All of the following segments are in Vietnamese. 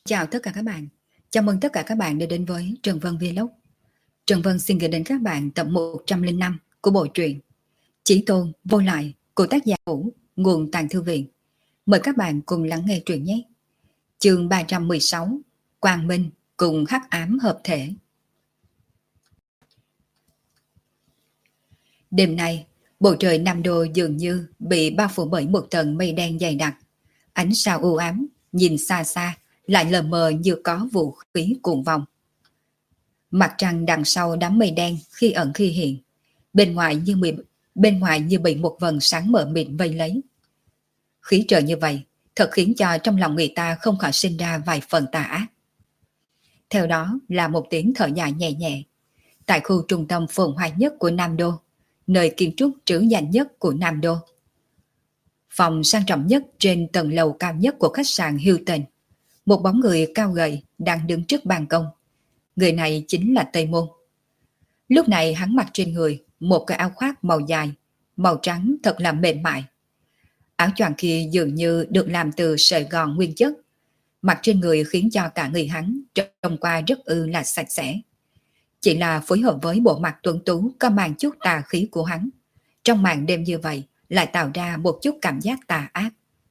Chào tất cả các bạn. Chào mừng tất cả các bạn đã đến với Trần Vân Vlog. Trần Vân xin gửi đến các bạn tập 105 của bộ truyện Chí Tôn Vô Lại của tác giả Vũ, nguồn Tàng Thư Viện. Mời các bạn cùng lắng nghe truyện nhé. Chương 316, Quang Minh cùng Hắc Ám hợp thể. Đêm nay, bầu trời Nam Đô dường như bị bao phủ bởi một tầng mây đen dày đặc. Ánh sao u ám, nhìn xa xa, lại lờ mờ như có vũ khí cuồng vòng. Mặt trăng đằng sau đám mây đen khi ẩn khi hiện, bên ngoài như bị một vầng sáng mờ mịt vây lấy. Khí trời như vậy thật khiến cho trong lòng người ta không khỏi sinh ra vài phần tà ác. Theo đó là một tiếng thở dài nhẹ nhẹ. Tại khu trung tâm phồn hoa nhất của Nam Đô, nơi kiến trúc trữ danh nhất của Nam Đô, phòng sang trọng nhất trên tầng lầu cao nhất của khách sạn Hilton, một bóng người cao gầy đang đứng trước ban công. Người này chính là Tây Môn. Lúc này hắn mặc trên người một cái áo khoác màu dài, màu trắng thật là mềm mại. Áo choàng kia dường như được làm từ sợi gòn nguyên chất, mặc trên người khiến cho cả người hắn trông qua rất là sạch sẽ. Chỉ là phối hợp với bộ mặt tuấn tú có mang chút tà khí của hắn, trong màn đêm như vậy lại tạo ra một chút cảm giác tà ác.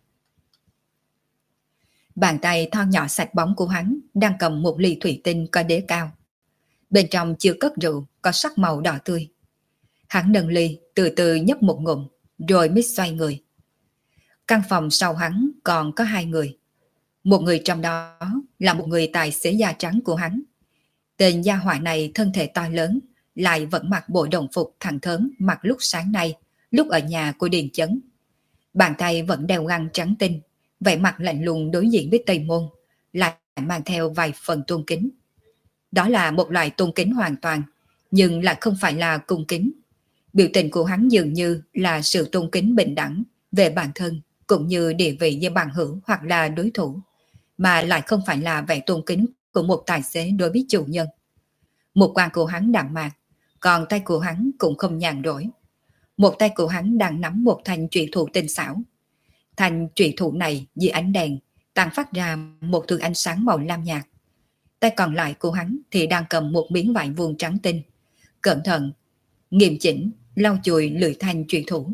Bàn tay thon nhỏ sạch bóng của hắn đang cầm một ly thủy tinh có đế cao. Bên trong chưa cất rượu có sắc màu đỏ tươi. Hắn nâng ly từ từ nhấp một ngụm rồi mới xoay người. Căn phòng sau hắn còn có hai người. Một người trong đó là một người tài xế da trắng của hắn. Tên gia hỏa này thân thể to lớn, lại vẫn mặc bộ đồng phục thẳng thớm mặc lúc sáng nay, lúc ở nhà của Điền Chấn. Bàn tay vẫn đeo găng trắng tinh, vẻ mặt lạnh lùng đối diện với Tây Môn, lại mang theo vài phần tôn kính. Đó là một loại tôn kính hoàn toàn, nhưng lại không phải là cung kính. Biểu tình của hắn dường như là sự tôn kính bình đẳng về bản thân, cũng như địa vị với bằng hữu hoặc là đối thủ, mà lại không phải là vẻ tôn kính của một tài xế đối với chủ nhân. Một quan của hắn đạm mạc, còn tay của hắn cũng không nhàn rỗi. Một tay của hắn đang nắm một thanh trụy thủ tinh xảo. Thanh trụy thủ này dưới ánh đèn tàn phát ra một thứ ánh sáng màu lam nhạt. Tay còn lại của hắn thì đang cầm một miếng vải vuông trắng tinh, cẩn thận, nghiêm chỉnh lau chùi lưỡi thanh trụy thủ.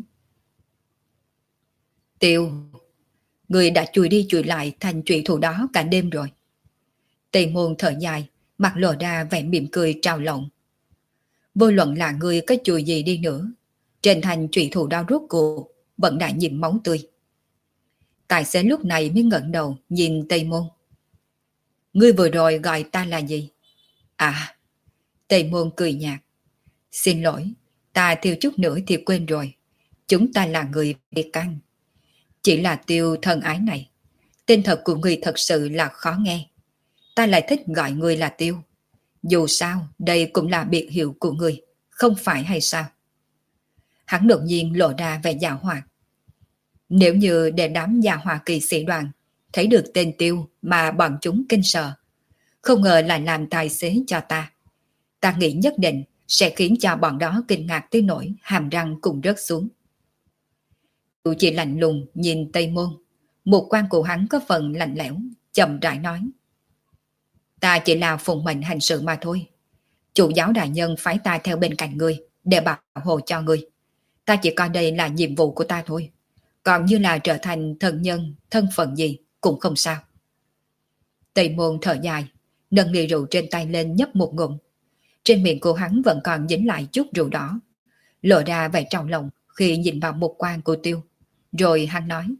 Tiêu, người đã chùi đi chùi lại thanh trụy thủ đó cả đêm rồi. Tây Môn thở dài, mặt lộ ra vẻ mỉm cười trào lộng. Vô luận là người có chùi gì đi nữa, trên thanh trụy thủ đó rốt cuộc vẫn đã nhiễm máu tươi. Tài xế lúc này mới ngẩng đầu nhìn Tây Môn. Ngươi vừa rồi gọi ta là gì? À, Tây Môn cười nhạt. Xin lỗi, ta thiếu chút nữa thì quên rồi. Chúng ta là người biệt căn. Chỉ là Tiêu thân ái này. Tên thật của ngươi thật sự là khó nghe. Ta lại thích gọi ngươi là Tiêu. Dù sao, đây cũng là biệt hiệu của ngươi, không phải hay sao? Hắn đột nhiên lộ ra vẻ giảo hoạt. Nếu như để đám nhà Hoa Kỳ sĩ đoàn thấy được tên Tiêu mà bọn chúng kinh sợ, không ngờ lại làm tài xế cho ta. Ta nghĩ nhất định sẽ khiến cho bọn đó kinh ngạc tới nỗi hàm răng cùng rớt xuống. Tiêu chỉ lạnh lùng nhìn Tây Môn, một quan của hắn có phần lạnh lẽo, chậm rãi nói. Ta chỉ là phụng mệnh hành sự mà thôi. Chủ giáo đại nhân phái ta theo bên cạnh ngươi để bảo hộ cho ngươi. Ta chỉ coi đây là nhiệm vụ của ta thôi. Còn như là trở thành thân nhân, thân phận gì cũng không sao. Tây Môn thở dài, nâng ly rượu trên tay lên nhấp một ngụm. Trên miệng của hắn vẫn còn dính lại chút rượu đỏ, lộ ra vẻ trào lòng khi nhìn vào một quan của Tiêu. Rồi hắn nói.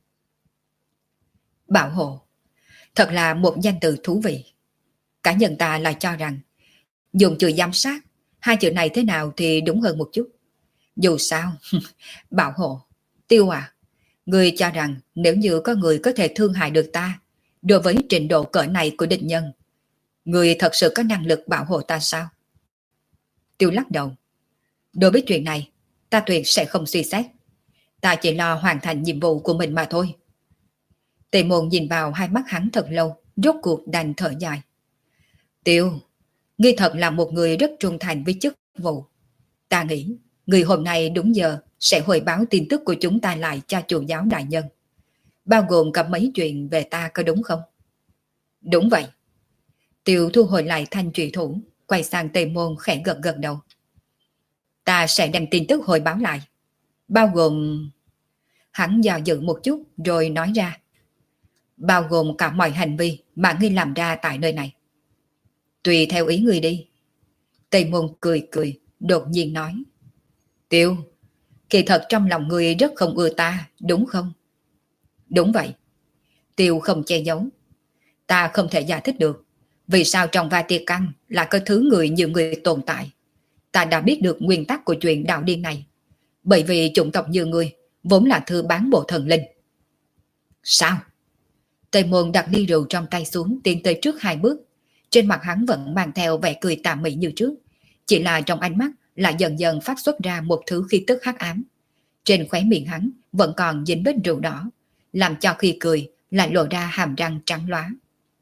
Bảo hộ, thật là một danh từ thú vị. Cá nhân ta lại cho rằng, dùng chữ giám sát, hai chữ này thế nào thì đúng hơn một chút. Dù sao, bảo hộ, Tiêu à, ngươi cho rằng nếu như có người có thể thương hại được ta, đối với trình độ cỡ này của địch nhân, ngươi thật sự có năng lực bảo hộ ta sao? Tiêu lắc đầu. Đối với chuyện này, ta tuyệt sẽ không suy xét. Ta chỉ lo hoàn thành nhiệm vụ của mình mà thôi. Tề Môn nhìn vào hai mắt hắn thật lâu, rốt cuộc đành thở dài. Tiêu, ngươi thật là một người rất trung thành với chức vụ. Ta nghĩ, người hôm nay đúng giờ sẽ hồi báo tin tức của chúng ta lại cho chủ giáo đại nhân. Bao gồm cả mấy chuyện về ta có đúng không? Đúng vậy. Tiêu thu hồi lại thanh trùy thủ, quay sang Tề Môn khẽ gật gật đầu. Ta sẽ đem tin tức hồi báo lại. Bao gồm... Hắn dò dự một chút rồi nói ra. Bao gồm cả mọi hành vi mà ngươi làm ra tại nơi này. Tùy theo ý ngươi đi. Tề Môn cười cười, đột nhiên nói. Tiêu, kỳ thật trong lòng ngươi rất không ưa ta, đúng không? Đúng vậy. Tiêu không che giấu. Ta không thể giải thích được vì sao trong Vatican lại có thứ người như người tồn tại. Ta đã biết được nguyên tắc của chuyện đạo điên này. Bởi vì chủng tộc như ngươi vốn là thư bán bộ thần linh. Sao? Tề Môn đặt ly rượu trong tay xuống, tiến tới trước 2 bước. Trên mặt hắn vẫn mang theo vẻ cười tà mị như trước. Chỉ là trong ánh mắt lại dần dần phát xuất ra một thứ khí tức hắc ám. Trên khóe miệng hắn vẫn còn dính vết rượu đỏ, làm cho khi cười lại lộ ra hàm răng trắng lóa.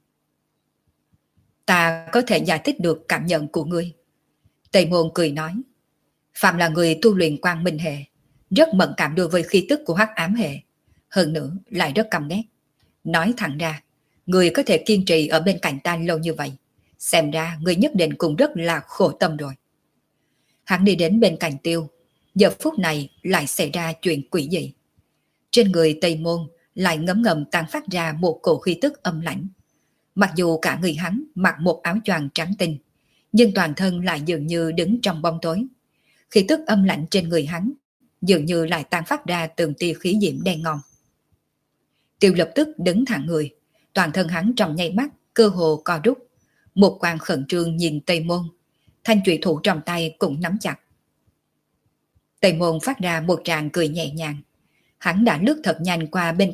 Ta có thể giải thích được cảm nhận của ngươi. Tề Môn cười nói. Phạm là người tu luyện quang minh hệ, rất mẫn cảm đối với khí tức của hắc ám hệ. Hơn nữa lại rất căm ghét. Nói thẳng ra, người có thể kiên trì ở bên cạnh ta lâu như vậy. Xem ra người nhất định cũng rất là khổ tâm rồi. Hắn đi đến bên cạnh Tiêu. Giờ phút này lại xảy ra chuyện quỷ dị. Trên người Tây Môn lại ngấm ngầm tán phát ra một cổ khí tức âm lãnh. Mặc dù cả người hắn mặc một áo choàng trắng tinh, nhưng toàn thân lại dường như đứng trong bóng tối. Khí tức âm lạnh trên người hắn dường như lại tán phát ra từng tia khí diễm đen ngon. Tiêu lập tức đứng thẳng người, toàn thân hắn trong nháy mắt cơ hồ co rút. Một quan khẩn trương nhìn Tây Môn, thanh trụy thủ trong tay cũng nắm chặt. Tây Môn phát ra một tràng cười nhẹ nhàng. Hắn đã lướt thật nhanh qua bên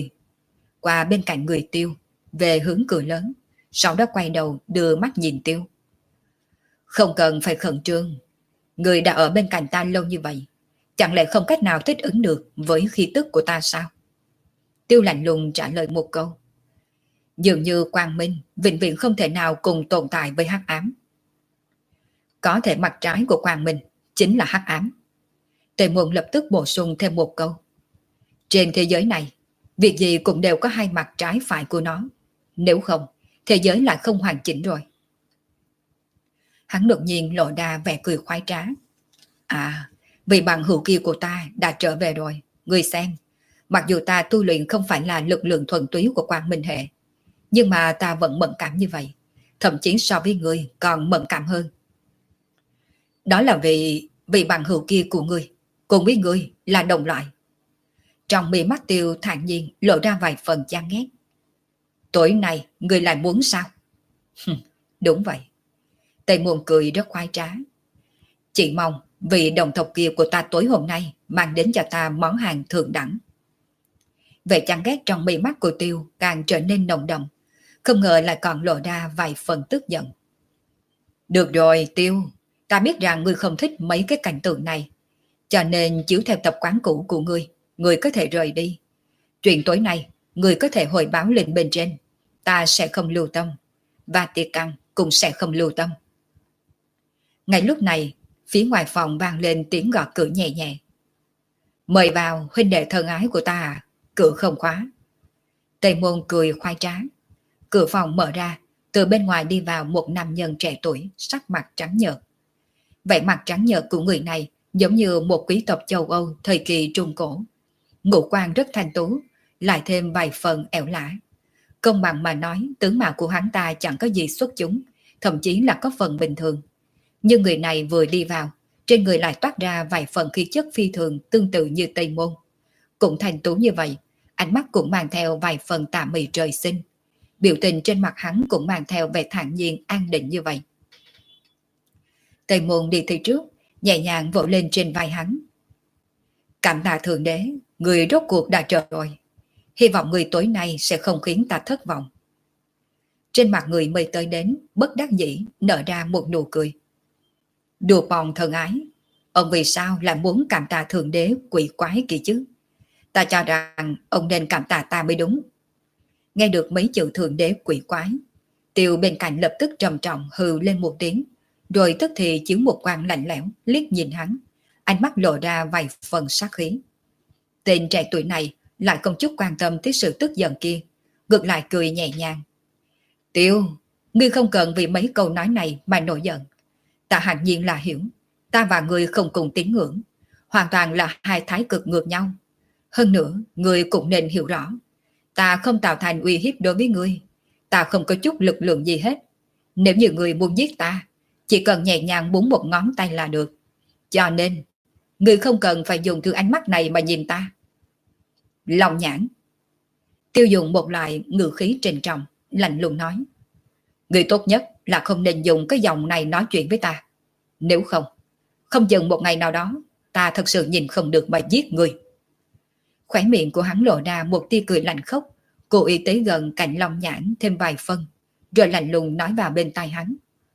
cạnh người Tiêu, về hướng cửa lớn, sau đó quay đầu đưa mắt nhìn Tiêu. Không cần phải khẩn trương, người đã ở bên cạnh ta lâu như vậy, chẳng lẽ không cách nào thích ứng được với khí tức của ta sao? Tiêu lạnh lùng trả lời một câu. Dường như quang minh vĩnh viễn không thể nào cùng tồn tại với hắc ám. Có thể mặt trái của quang minh chính là hắc ám. Tề Môn lập tức bổ sung thêm một câu. Trên thế giới này, việc gì cũng đều có hai mặt trái phải của nó. Nếu không, thế giới lại không hoàn chỉnh rồi. Hắn đột nhiên lộ ra vẻ cười khoái trá. À, vì bằng hữu kia của ta đã trở về rồi. Ngươi xem, mặc dù ta tu luyện không phải là lực lượng thuần túy của quang minh hệ, nhưng mà ta vẫn mẫn cảm như vậy. Thậm chí so với ngươi còn mẫn cảm hơn. Đó là vì bằng hữu kia của ngươi cùng với ngươi là đồng loại. Trong mi mắt Tiêu thản nhiên lộ ra vài phần chán ghét. Tối nay ngươi lại muốn sao? Đúng vậy. Tây Môn cười rất khoái trá. Chỉ mong vì đồng tộc kia của ta tối hôm nay mang đến cho ta món hàng thượng đẳng. Vẻ chán ghét trong mi mắt của Tiêu càng trở nên nồng đậm, không ngờ lại còn lộ ra vài phần tức giận. Được rồi Tiêu, ta biết rằng ngươi không thích mấy cái cảnh tượng này, cho nên chiếu theo tập quán cũ của ngươi có thể rời đi. Chuyện tối nay, ngươi có thể hồi báo lên bên trên, ta sẽ không lưu tâm, và Vatican cũng sẽ không lưu tâm. Ngay lúc này, phía ngoài phòng vang lên tiếng gõ cửa nhẹ nhẹ. Mời vào huynh đệ thân ái của ta à, cửa không khóa. Tây Môn cười khoái trá. Cửa phòng mở ra, từ bên ngoài đi vào một nam nhân trẻ tuổi, sắc mặt trắng nhợt. Vẻ mặt trắng nhợt của người này giống như một quý tộc châu Âu thời kỳ Trung Cổ. Ngũ quan rất thanh tú, lại thêm vài phần ẻo lả. Công bằng mà nói, tướng mạo của hắn ta chẳng có gì xuất chúng, thậm chí là có phần bình thường. Nhưng người này vừa đi vào, trên người lại toát ra vài phần khí chất phi thường tương tự như Tây Môn. Cũng thanh tú như vậy, ánh mắt cũng mang theo vài phần tà mị trời sinh. Biểu tình trên mặt hắn cũng mang theo vẻ thản nhiên an định như vậy. Tây Môn đi tới trước, nhẹ nhàng vỗ lên trên vai hắn. Cảm tạ Thượng Đế, người rốt cuộc đã trở rồi. Hy vọng người tối nay sẽ không khiến ta thất vọng. Trên mặt người mới tới đến, bất đắc dĩ, nở ra một nụ cười. Đùa bòn thân ái, ông vì sao lại muốn cảm tạ Thượng Đế quỷ quái kia chứ? Ta cho rằng ông nên cảm tạ ta mới đúng. Nghe được mấy chữ Thượng Đế quỷ quái, Tiêu bên cạnh lập tức trầm trọng hừ lên một tiếng, rồi tức thì chiếu một quang lạnh lẽo liếc nhìn hắn, ánh mắt lộ ra vài phần sát khí. Tên trẻ tuổi này lại không chút quan tâm tới sự tức giận kia, ngược lại cười nhẹ nhàng. Tiêu, ngươi không cần vì mấy câu nói này mà nổi giận. Ta hẳn nhiên là hiểu, ta và ngươi không cùng tín ngưỡng, hoàn toàn là hai thái cực ngược nhau. Hơn nữa, ngươi cũng nên hiểu rõ, ta không tạo thành uy hiếp đối với ngươi, ta không có chút lực lượng gì hết. Nếu như ngươi muốn giết ta, chỉ cần nhẹ nhàng búng một ngón tay là được. Cho nên, ngươi không cần phải dùng thứ ánh mắt này mà nhìn ta. Lòng nhãn. Tiêu dùng một loại ngữ khí trịnh trọng, lạnh lùng nói. Ngươi tốt nhất là không nên dùng cái giọng này nói chuyện với ta. Nếu không, không chừng một ngày nào đó, ta thật sự nhìn không được mà giết ngươi. Khóe miệng của hắn lộ ra một tia cười lạnh khốc, cố ý tới gần cạnh Long Nhãn thêm vài phân, rồi lạnh lùng nói vào bên tai hắn.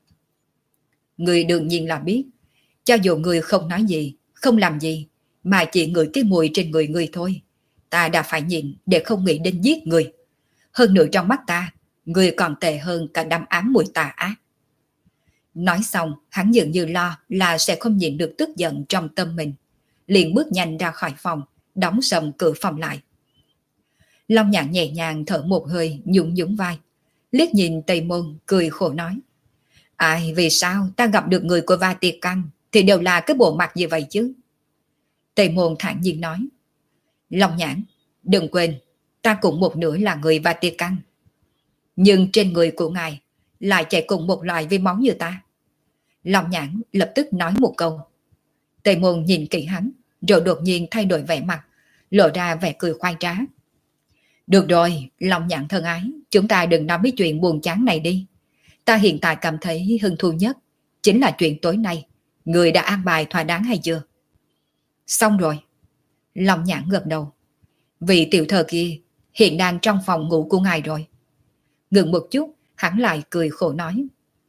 Ngươi đương nhiên là biết, cho dù ngươi không nói gì, không làm gì, mà chỉ ngửi cái mùi trên người ngươi thôi, ta đã phải nhịn để không nghĩ đến giết ngươi. Hơn nữa trong mắt ta, ngươi còn tệ hơn cả đám ám mùi tà ác. Nói xong, hắn dường như lo là sẽ không nhịn được tức giận trong tâm mình, liền bước nhanh ra khỏi phòng, đóng sầm cửa phòng lại. Long Nhạn nhẹ nhàng thở một hơi, nhún nhún vai, liếc nhìn Tây Môn, cười khổ nói. Ai, vì sao ta gặp được người của Vatican thì đều là cái bộ mặt như vậy chứ? Tây Môn thản nhiên nói. Long Nhãn, đừng quên, ta cũng một nửa là người Vatican. Nhưng trên người của ngài lại chạy cùng một loại với máu như ta. Long Nhãn lập tức nói một câu. Tây Môn nhìn kỹ hắn, rồi đột nhiên thay đổi vẻ mặt, lộ ra vẻ cười khoai trá. Được rồi, Long Nhãn thân ái, chúng ta đừng nói mấy chuyện buồn chán này đi. Ta hiện tại cảm thấy hứng thú nhất chính là chuyện tối nay. Người đã an bài thỏa đáng hay chưa? Xong rồi. Long Nhãn gật đầu. Vị tiểu thơ kia hiện đang trong phòng ngủ của ngài rồi. Ngừng một chút, hắn lại cười khổ nói.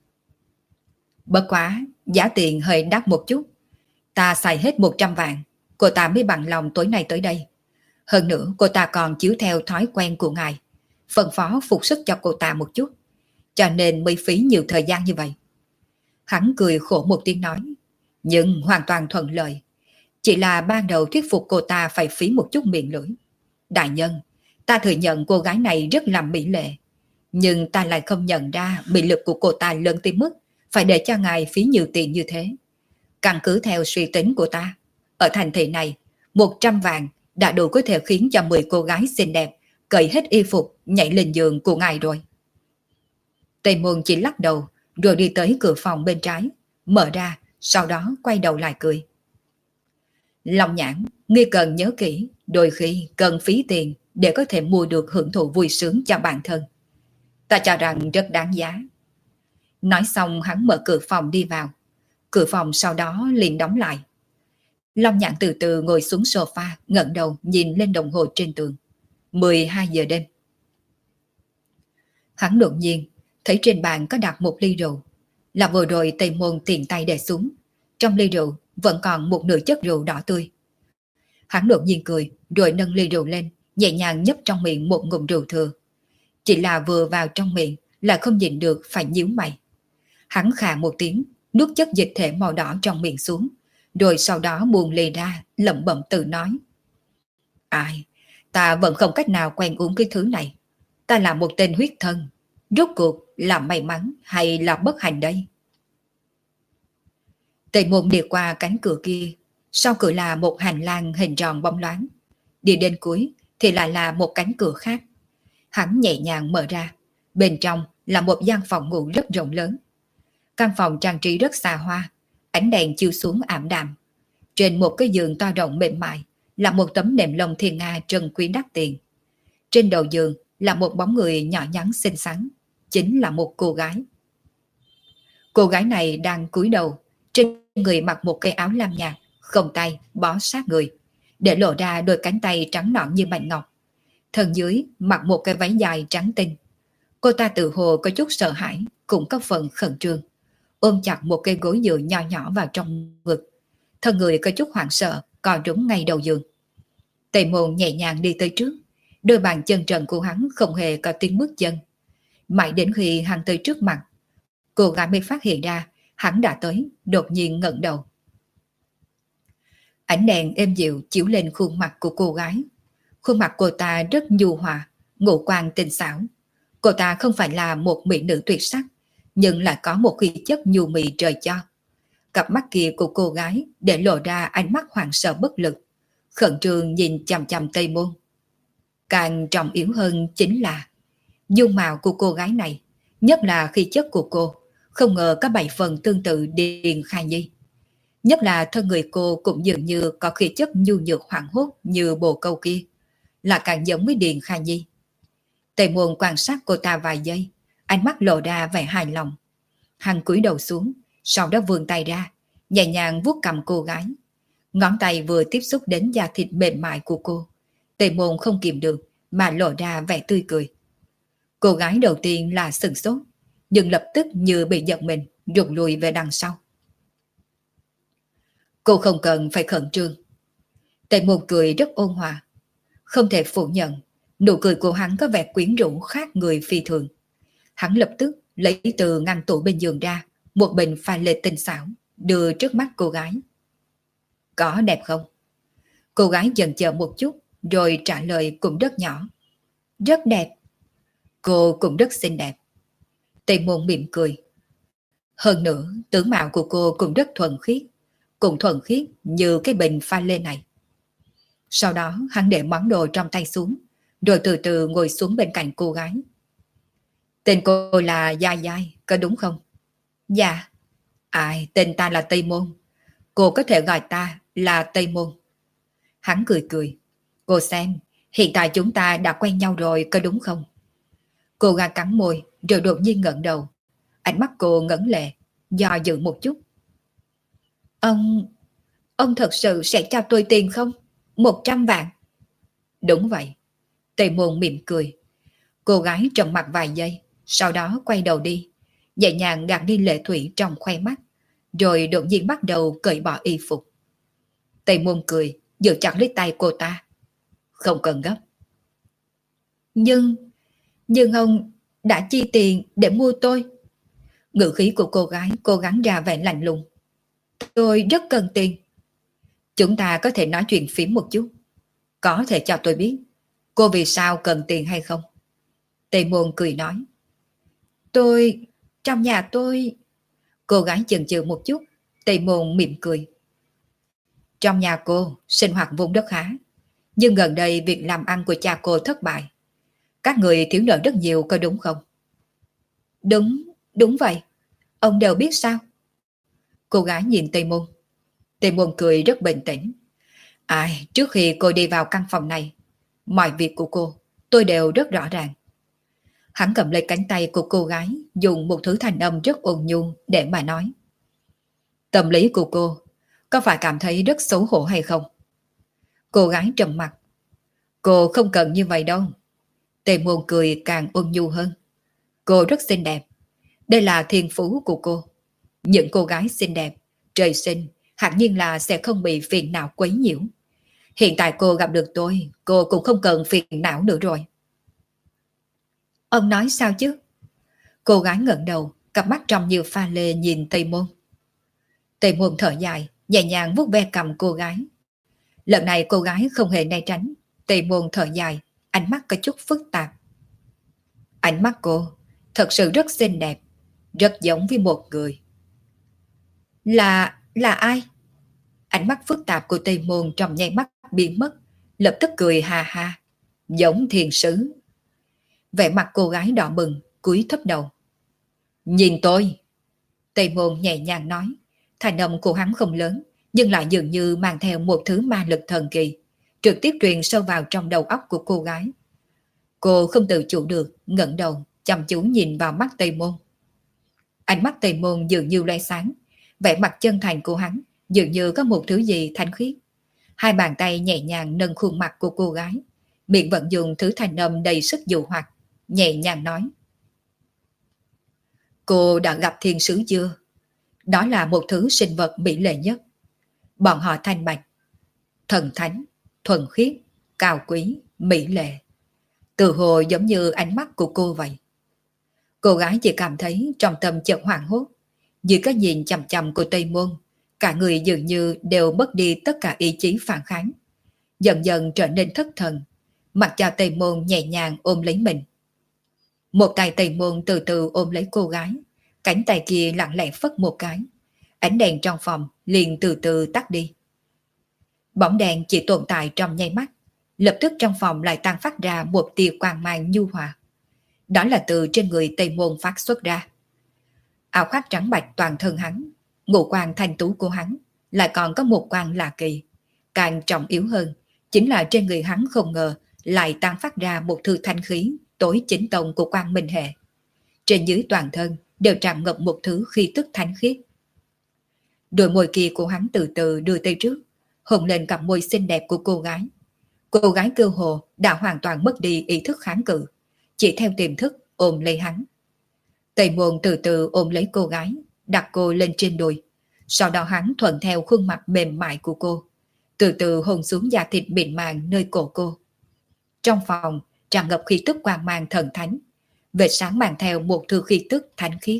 Bất quá, giá tiền hơi đắt một chút. Ta xài hết 100 vạn, cô ta mới bằng lòng tối nay tới đây. Hơn nữa, cô ta còn chiếu theo thói quen của ngài, phân phó phục sức cho cô ta một chút, cho nên mới phí nhiều thời gian như vậy. Hắn cười khổ một tiếng nói, nhưng hoàn toàn thuận lợi. Chỉ là ban đầu thuyết phục cô ta phải phí một chút miệng lưỡi. Đại nhân, ta thừa nhận cô gái này rất là mỹ lệ, nhưng ta lại không nhận ra mị lực của cô ta lớn tới mức phải để cho ngài phí nhiều tiền như thế. Căn cứ theo suy tính của ta, ở thành thị này, 100 vạn đã đủ có thể khiến cho 10 cô gái xinh đẹp cởi hết y phục nhảy lên giường của ngài rồi. Tây Môn chỉ lắc đầu rồi đi tới cửa phòng bên trái, mở ra, sau đó quay đầu lại cười. Long Nhãn, ngươi cần nhớ kỹ, đôi khi cần phí tiền để có thể mua được hưởng thụ vui sướng cho bản thân. Ta cho rằng rất đáng giá. Nói xong hắn mở cửa phòng đi vào. Cửa phòng sau đó liền đóng lại. Long Nhãn từ từ ngồi xuống sofa, ngẩng đầu nhìn lên đồng hồ trên tường. 12 giờ đêm. Hắn đột nhiên thấy trên bàn có đặt một ly rượu, là vừa rồi Tây Môn tiện tay để xuống. Trong ly rượu vẫn còn một nửa chất rượu đỏ tươi. Hắn đột nhiên cười, rồi nâng ly rượu lên, nhẹ nhàng nhấp trong miệng một ngụm rượu thừa. Chỉ là vừa vào trong miệng là không nhịn được phải nhíu mày. Hắn khà một tiếng, nuốt chất dịch thể màu đỏ trong miệng xuống, rồi sau đó buông ly ra, lẩm bẩm tự nói. Ai, ta vẫn không cách nào quen uống cái thứ này. Ta là một tên huyết thân. Rốt cuộc là may mắn hay là bất hạnh đây? Tề Môn đi qua cánh cửa kia, sau cửa là một hành lang hình tròn bóng loáng. Đi đến cuối thì lại là một cánh cửa khác. Hắn nhẹ nhàng mở ra, bên trong là một gian phòng ngủ rất rộng lớn. Căn phòng trang trí rất xa hoa, ánh đèn chiếu xuống ảm đạm. Trên một cái giường to rộng mềm mại là một tấm nệm lông thiên nga trân quý đắt tiền. Trên đầu giường là một bóng người nhỏ nhắn xinh xắn, chính là một cô gái. Cô gái này đang cúi đầu, trên người mặc một cái áo lam nhạt, không tay, bó sát người, để lộ ra đôi cánh tay trắng nõn như bạch ngọc. Thân dưới mặc một cái váy dài trắng tinh. Cô ta tự hồ có chút sợ hãi, cũng có phần khẩn trương, ôm chặt một cây gối dựa nho nhỏ vào trong ngực. Thân người có chút hoảng sợ, co rúm ngay đầu giường. Tề Môn nhẹ nhàng đi tới trước, đôi bàn chân trần của hắn không hề có tiếng bước chân. Mãi đến khi hắn tới trước mặt, cô gái mới phát hiện ra hắn đã tới, đột nhiên ngẩng đầu. Ánh đèn êm dịu chiếu lên khuôn mặt của cô gái. Khuôn mặt cô ta rất nhu hòa, ngũ quan tinh xảo. Cô ta không phải là một mỹ nữ tuyệt sắc, nhưng lại có một khí chất nhu mì trời cho. Cặp mắt kia của cô gái để lộ ra ánh mắt hoảng sợ bất lực, khẩn trương nhìn chằm chằm Tây Môn. Càng trọng yếu hơn chính là dung mạo của cô gái này, nhất là khí chất của cô, không ngờ có 7 phần tương tự Điền Khai Nhi. Nhất là thân người cô cũng dường như có khí chất nhu nhược hoảng hốt như bồ câu kia, là càng giống với Điền Khai Nhi. Tề Môn quan sát cô ta vài giây, ánh mắt lộ ra vẻ hài lòng. Hắn cúi đầu xuống, sau đó vươn tay ra, nhẹ nhàng vuốt cầm cô gái. Ngón tay vừa tiếp xúc đến da thịt mềm mại của cô, Tề Môn không kìm được mà lộ ra vẻ tươi cười. Cô gái đầu tiên là sửng sốt, nhưng lập tức như bị giật mình, rụt lùi về đằng sau. Cô không cần phải khẩn trương. Tề Môn cười rất ôn hòa. Không thể phủ nhận, nụ cười của hắn có vẻ quyến rũ khác người phi thường. Hắn lập tức lấy từ ngăn tủ bên giường ra một bình pha lê tinh xảo, đưa trước mắt cô gái. Có đẹp không? Cô gái chần chờ một chút, rồi trả lời cũng rất nhỏ. Rất đẹp. Cô cũng rất xinh đẹp. Tề Môn mỉm cười. Hơn nữa, tướng mạo của cô cũng rất thuần khiết, cũng thuần khiết như cái bình pha lê này. Sau đó hắn để món đồ trong tay xuống, rồi từ từ ngồi xuống bên cạnh cô gái. Tên cô là Giai Giai, có đúng không? Dạ. Ai, tên ta là Tây Môn. Cô có thể gọi ta là Tây Môn. Hắn cười cười. Cô xem, hiện tại chúng ta đã quen nhau rồi, có đúng không? Cô gái cắn môi, rồi đột nhiên ngẩng đầu. Ánh mắt cô ngấn lệ, do dự một chút. Ông thật sự sẽ cho tôi tiền không? 100 vạn. Đúng vậy. Tề Môn mỉm cười. Cô gái trầm mặt vài giây, sau đó quay đầu đi, nhẹ nhàng gạt đi lệ thủy trong khoe mắt, rồi đột nhiên bắt đầu cởi bỏ y phục. Tề Môn cười, giữ chặt lấy tay cô ta. Không cần gấp. Nhưng ông đã chi tiền để mua tôi. Ngữ khí của cô gái cố gắng ra vẻ lạnh lùng. Tôi rất cần tiền. Chúng ta có thể nói chuyện phím một chút. Có thể cho tôi biết cô vì sao cần tiền hay không? Tề Môn cười nói. Trong nhà tôi... Cô gái chần chừ một chút, Tề Môn mỉm cười. Trong nhà cô sinh hoạt vốn rất khá, nhưng gần đây việc làm ăn của cha cô thất bại. Các người thiếu nợ rất nhiều, có đúng không? Đúng vậy. Ông đều biết sao? Cô gái nhìn Tề Môn. Tề Môn cười rất bình tĩnh. Trước khi cô đi vào căn phòng này, mọi việc của cô tôi đều rất rõ ràng. Hắn cầm lấy cánh tay của cô gái, dùng một thứ thanh âm rất ôn nhu để mà nói. Tâm lý của cô có phải cảm thấy rất xấu hổ hay không? Cô gái trầm mặt. Cô không cần như vậy đâu. Tề Môn cười càng ôn nhu hơn. Cô rất xinh đẹp. Đây là thiên phú của cô. Những cô gái xinh đẹp, trời sinh, hẳn nhiên là sẽ không bị phiền não quấy nhiễu. Hiện tại cô gặp được tôi, cô cũng không cần phiền não nữa rồi. Ông nói sao chứ? Cô gái ngẩng đầu, cặp mắt trong như pha lê nhìn Tây Môn. Tây Môn thở dài, nhẹ nhàng vuốt ve cầm cô gái. Lần này cô gái không hề né tránh. Tây Môn thở dài, ánh mắt có chút phức tạp. Ánh mắt cô thật sự rất xinh đẹp, rất giống với một người. Là ai? Ánh mắt phức tạp của Tây Môn trong nháy mắt biến mất, lập tức cười ha ha. Giống thiên sứ. Vẻ mặt cô gái đỏ bừng, cúi thấp đầu. Nhìn tôi. Tây Môn nhẹ nhàng nói. Thành âm của hắn không lớn, nhưng lại dường như mang theo một thứ ma lực thần kỳ, trực tiếp truyền sâu vào trong đầu óc của cô gái. Cô không tự chủ được, ngẩng đầu, chăm chú nhìn vào mắt Tây Môn. Ánh mắt Tây Môn dường như lóe sáng, vẻ mặt chân thành của hắn dường như có một thứ gì thanh khiết. Hai bàn tay nhẹ nhàng nâng khuôn mặt của cô gái, miệng vận dụng thứ thanh âm đầy sức dụ hoặc, nhẹ nhàng nói. Cô đã gặp thiên sứ chưa? Đó là một thứ sinh vật mỹ lệ nhất. Bọn họ thanh bạch, thần thánh, thuần khiết, cao quý, mỹ lệ. Từ hồ giống như ánh mắt của cô vậy. Cô gái chỉ cảm thấy trong tâm chợt hoảng hốt. Dưới cái nhìn chằm chằm của Tây Môn, cả người dường như đều mất đi tất cả ý chí phản kháng. Dần dần trở nên thất thần, mặc cho Tây Môn nhẹ nhàng ôm lấy mình. Một tay Tây Môn từ từ ôm lấy cô gái, cánh tay kia lặng lẽ phất một cái. Ánh đèn trong phòng liền từ từ tắt đi. Bóng đèn chỉ tồn tại trong nháy mắt, lập tức trong phòng lại tan phát ra một tia quang mang nhu hòa. Đó là từ trên người Tây Môn phát xuất ra. Áo khoác trắng bạch toàn thân hắn, ngũ quan thanh tú của hắn, lại còn có một quan lạ kỳ. Càng trọng yếu hơn, chính là trên người hắn không ngờ lại tan phát ra một thứ thanh khí tối chính tông của quan minh hệ. Trên dưới toàn thân đều tràn ngập một thứ khí tức thánh khiết. Đôi môi kia của hắn từ từ đưa tới trước, hôn lên cặp môi xinh đẹp của cô gái. Cô gái cơ hồ đã hoàn toàn mất đi ý thức kháng cự, chỉ theo tiềm thức ôm lấy hắn. Tây Môn từ từ ôm lấy cô gái, đặt cô lên trên đùi. Sau đó hắn thuận theo khuôn mặt mềm mại của cô, từ từ hôn xuống da thịt mịn màng nơi cổ cô. Trong phòng tràn ngập khí tức quang mang thần thánh, vệt sáng mang theo một thứ khí tức thánh khiết.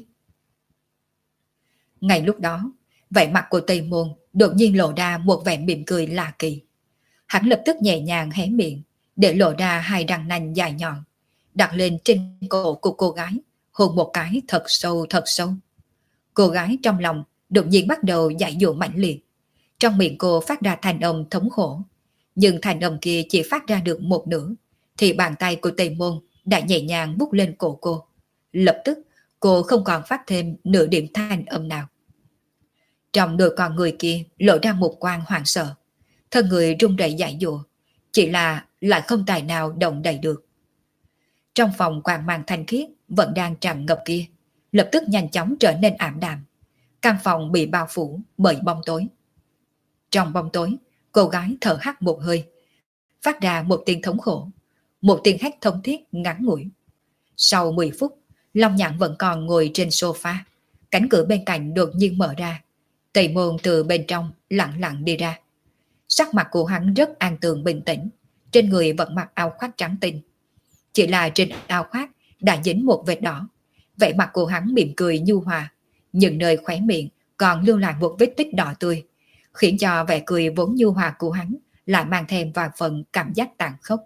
Ngay lúc đó, vẻ mặt của Tây Môn đột nhiên lộ ra một vẻ mỉm cười lạ kỳ. Hắn lập tức nhẹ nhàng hé miệng, để lộ ra hai răng nanh dài nhọn, đặt lên trên cổ của cô gái, hôn một cái thật sâu thật sâu. Cô gái trong lòng đột nhiên bắt đầu giãy giụa mãnh liệt. Trong miệng cô phát ra thanh âm thống khổ, nhưng thanh âm kia chỉ phát ra được một nửa, thì bàn tay của Tây Môn đã nhẹ nhàng bút lên cổ cô. Lập tức cô không còn phát thêm nửa điểm thanh âm nào. Trong đôi con người kia lộ ra một quang hoảng sợ, thân người run rẩy giãy giụa, chỉ là lại không tài nào động đậy được. Trong phòng quang mang thanh khiết vẫn đang tràn ngập kia, lập tức nhanh chóng trở nên ảm đạm. Căn phòng bị bao phủ bởi bóng tối. Trong bóng tối, cô gái thở hắt một hơi, phát ra một tiếng thống khổ, một tiếng hét thống thiết ngắn ngủi. Sau 10 phút, Long Nhạn vẫn còn ngồi trên sofa, cánh cửa bên cạnh đột nhiên mở ra. Tây Môn từ bên trong lặng lặng đi ra. Sắc mặt của hắn rất an tường bình tĩnh, trên người vẫn mặc áo khoác trắng tinh. Chỉ là trên áo khoác đã dính một vết đỏ. Vẻ mặt của hắn mỉm cười nhu hòa, nhưng nơi khóe miệng còn lưu lại một vết tích đỏ tươi, khiến cho vẻ cười vốn nhu hòa của hắn lại mang thêm vài phần cảm giác tàn khốc.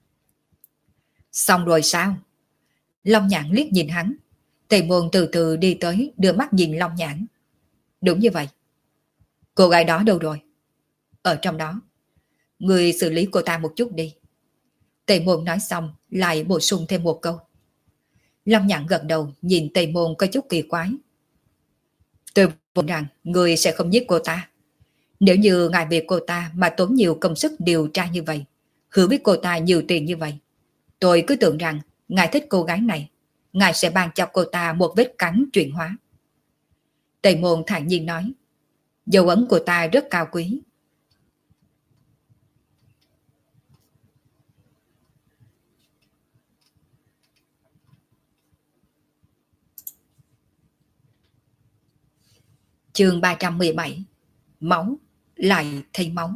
Xong rồi sao? Long Nhạn liếc nhìn hắn. Tây Môn từ từ đi tới, đưa mắt nhìn Long Nhạn. Đúng như vậy. Cô gái đó đâu rồi? Ở trong đó. Người xử lý cô ta một chút đi. Tây Môn nói xong lại bổ sung thêm một câu. Long Nhạn gật đầu nhìn Tây Môn có chút kỳ quái. Tôi vốn rằng người sẽ không giết cô ta. Nếu như ngài vì cô ta mà tốn nhiều công sức điều tra như vậy, hứa với cô ta nhiều tiền như vậy, tôi cứ tưởng rằng ngài thích cô gái này, ngài sẽ ban cho cô ta một vết cắn chuyển hóa. Tây Môn thản nhiên nói, dấu ấn của ta rất cao quý. Chương 317. Máu lại thấy máu.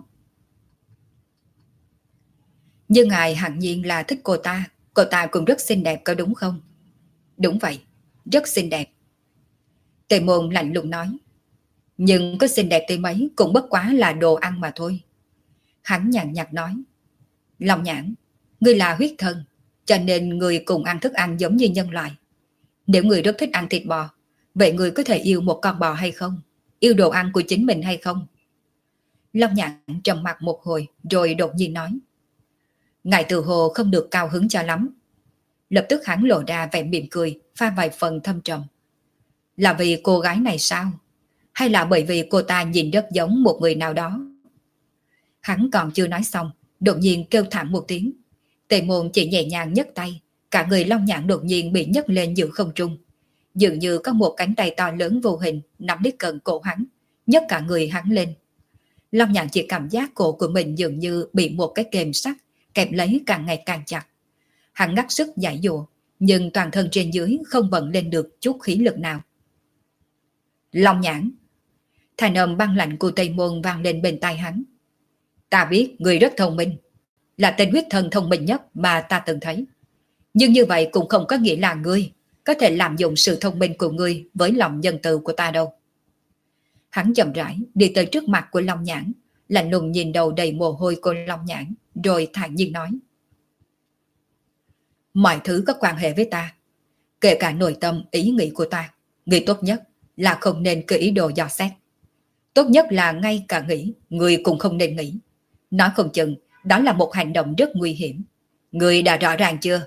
Nhưng ngài hẳn nhiên là thích cô ta cũng rất xinh đẹp có đúng không? Đúng vậy, rất xinh đẹp. Tề Môn lạnh lùng nói. Nhưng có xinh đẹp tới mấy cũng bất quá là đồ ăn mà thôi. Hắn nhàn nhạt nói. Long Nhãn, ngươi là huyết thân, cho nên ngươi cùng ăn thức ăn giống như nhân loại. Nếu ngươi rất thích ăn thịt bò, vậy ngươi có thể yêu một con bò hay không? Yêu đồ ăn của chính mình hay không? Long Nhãn trầm mặt một hồi rồi đột nhiên nói. Ngài tự hồ không được cao hứng cho lắm. Lập tức hắn lộ ra vẻ mỉm cười, pha vài phần thâm trầm. Là vì cô gái này sao? Hay là bởi vì cô ta nhìn rất giống một người nào đó? Hắn còn chưa nói xong, đột nhiên kêu thảm một tiếng. Tề Môn chỉ nhẹ nhàng nhấc tay, cả người Long Nhãn đột nhiên bị nhấc lên giữa không trung. Dường như có một cánh tay to lớn vô hình nắm lấy cận cổ hắn, nhấc cả người hắn lên. Long Nhãn chỉ cảm giác cổ của mình dường như bị một cái kềm sắt kẹp lấy càng ngày càng chặt. Hắn ngắt sức giãy giụa, nhưng toàn thân trên dưới không vận lên được chút khí lực nào. Long Nhãn! Thanh âm băng lạnh của Tây Môn vang lên bên tai hắn. Ta biết người rất thông minh, là tên huyết thần thông minh nhất mà ta từng thấy. Nhưng như vậy cũng không có nghĩa là ngươi có thể lạm dụng sự thông minh của ngươi với lòng nhân từ của ta đâu. Hắn chậm rãi đi tới trước mặt của Long Nhãn, lạnh lùng nhìn đầu đầy mồ hôi của Long Nhãn, rồi thản nhiên nói. Mọi thứ có quan hệ với ta, Kể cả nội tâm ý nghĩ của ta, người tốt nhất là không nên cứ ý đồ dò xét. Tốt nhất là ngay cả nghĩ, người cũng không nên nghĩ. Nói không chừng, đó là một hành động rất nguy hiểm. Người đã rõ ràng chưa?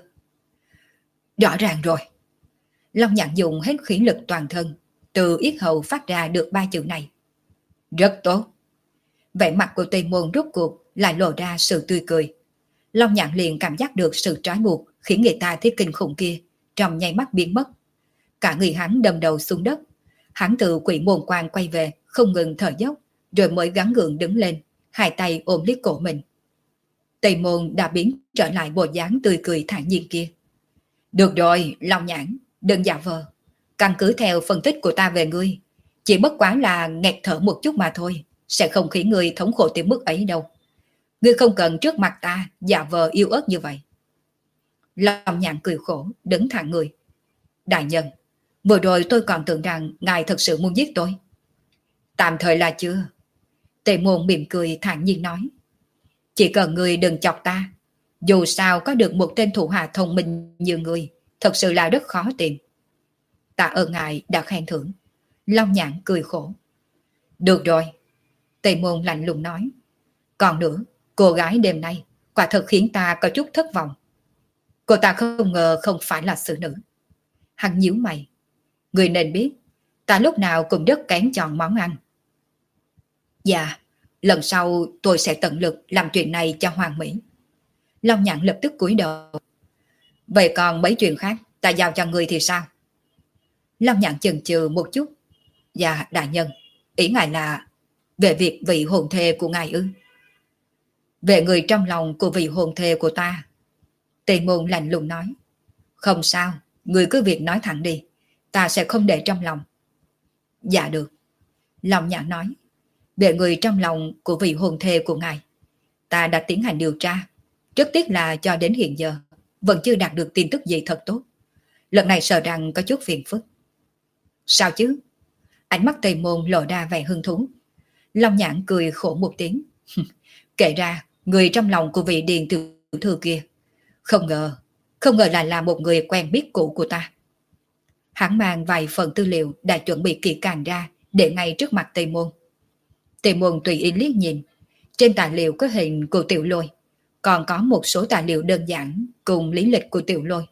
Rõ ràng rồi. Long Nhạn dùng hết khí lực toàn thân, từ yết hầu phát ra được ba chữ này. Rất tốt. Vẻ mặt của Tây Môn rốt cuộc lại lộ ra sự tươi cười. Long Nhạn liền cảm giác được sự trói buộc khiến người ta thấy kinh khủng kia, trong nháy mắt biến mất. Cả người hắn đâm đầu xuống đất. Hắn từ quỷ môn quan quay về, không ngừng thở dốc, rồi mới gắng gượng đứng lên, hai tay ôm lấy cổ mình. Tây Môn đã biến trở lại bộ dáng tươi cười thản nhiên kia. Được rồi, Long Nhãn, đừng giả vờ. Căn cứ theo phân tích của ta về ngươi, chỉ bất quá là nghẹt thở một chút mà thôi, sẽ không khiến ngươi thống khổ tới mức ấy đâu. Ngươi không cần trước mặt ta giả vờ yêu ớt như vậy. Long Nhãn cười khổ, đứng thẳng người. Đại nhân, vừa rồi tôi còn tưởng rằng ngài thật sự muốn giết tôi. Tạm thời là chưa. Tề Môn mỉm cười thản nhiên nói. Chỉ cần ngươi đừng chọc ta. Dù sao có được một tên thủ hạ thông minh như ngươi, thật sự là rất khó tìm. Tạ ơn ngài đã khen thưởng. Long Nhãn cười khổ. Được rồi. Tề Môn lạnh lùng nói. Còn nữa, cô gái đêm nay quả thật khiến ta có chút thất vọng. Cô ta không ngờ không phải là xử nữ. Hắn nhíu mày. Người nên biết, ta lúc nào cũng rất kén chọn món ăn. Dạ, lần sau tôi sẽ tận lực làm chuyện này cho hoàn mỹ. Long Nhãn lập tức cúi đầu. Vậy còn mấy chuyện khác, ta giao cho người thì sao? Long Nhãn chần chừ một chút. Dạ, đại nhân, ý ngài là về việc vị hôn thê của ngài ư? Về người trong lòng của vị hôn thê của ta. Tề Môn lạnh lùng nói. Không sao, người cứ việc nói thẳng đi, ta sẽ không để trong lòng. Dạ được. Long Nhãn nói. Về người trong lòng của vị hôn thê của ngài, ta đã tiến hành điều tra. Rất tiếc là cho đến hiện giờ vẫn chưa đạt được tin tức gì thật tốt. Lần này sợ rằng có chút phiền phức. Sao chứ? Ánh mắt Tây Môn lộ ra vẻ hứng thú. Long Nhãn cười khổ một tiếng. Kể ra, người trong lòng của vị điền tiểu thư kia, không ngờ lại là một người quen biết cũ của ta. Hắn mang vài phần tư liệu đã chuẩn bị kỹ càng ra để ngay trước mặt Tây Môn. Tề Môn tùy ý liếc nhìn. Trên tài liệu có hình của Tiểu Lôi, còn có một số tài liệu đơn giản cùng lý lịch của Tiểu Lôi.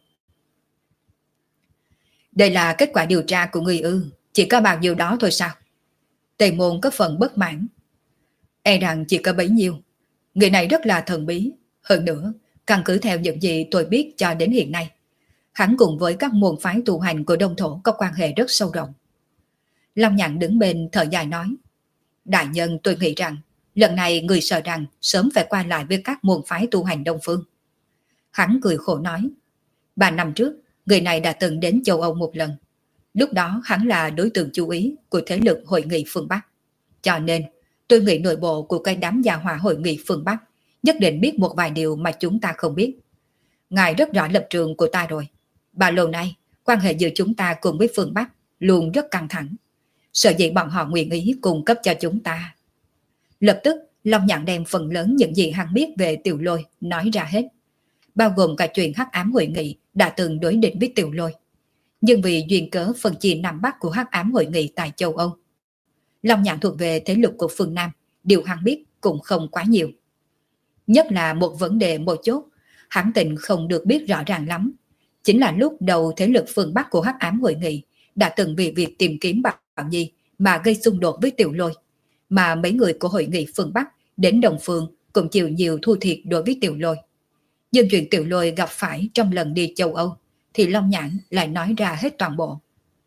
Đây là kết quả điều tra của người ư? Chỉ có bao nhiêu đó thôi sao? Tề Môn có phần bất mãn. E rằng chỉ có bấy nhiêu. Người này rất là thần bí. Hơn nữa, căn cứ theo những gì tôi biết cho đến hiện nay, hắn cùng với các môn phái tu hành của Đông Thổ có quan hệ rất sâu rộng. Long Nhãn đứng bên thở dài nói. Đại nhân, tôi nghĩ rằng lần này người sợ rằng sớm phải qua lại với các môn phái tu hành Đông Phương. Hắn cười khổ nói. 3 năm trước, người này đã từng đến châu Âu một lần. Lúc đó hắn là đối tượng chú ý của thế lực hội nghị phương Bắc. Cho nên, tôi nghĩ nội bộ của cái đám gia hỏa hội nghị phương Bắc nhất định biết một vài điều mà chúng ta không biết. Ngài rất rõ lập trường của ta rồi. Bao lâu nay, quan hệ giữa chúng ta cùng với phương Bắc luôn rất căng thẳng. Sợ dĩ bọn họ nguyện ý cung cấp cho chúng ta. Lập tức, Long Nhãn đem phần lớn những gì hắn biết về Tiểu Lôi nói ra hết. Bao gồm cả chuyện Hắc Ám Hội Nghị đã từng đối địch với Tiểu Lôi. Nhưng vì duyên cớ phần chia Nam Bắc của Hắc Ám Hội Nghị tại châu Âu, Long Nhãn thuộc về thế lực của phương Nam, điều hắn biết cũng không quá nhiều. Nhất là một vấn đề một chốt, hắn tình không được biết rõ ràng lắm. Chính là lúc đầu thế lực phương Bắc của Hắc Ám Hội Nghị đã từng vì việc tìm kiếm Bảo Nhi mà gây xung đột với Tiểu Lôi, mà mấy người của hội nghị phương Bắc đến Đông Phương cũng chịu nhiều thua thiệt đối với Tiểu Lôi. Nhưng chuyện Tiểu Lôi gặp phải trong lần đi châu Âu thì Long Nhãn lại nói ra hết toàn bộ.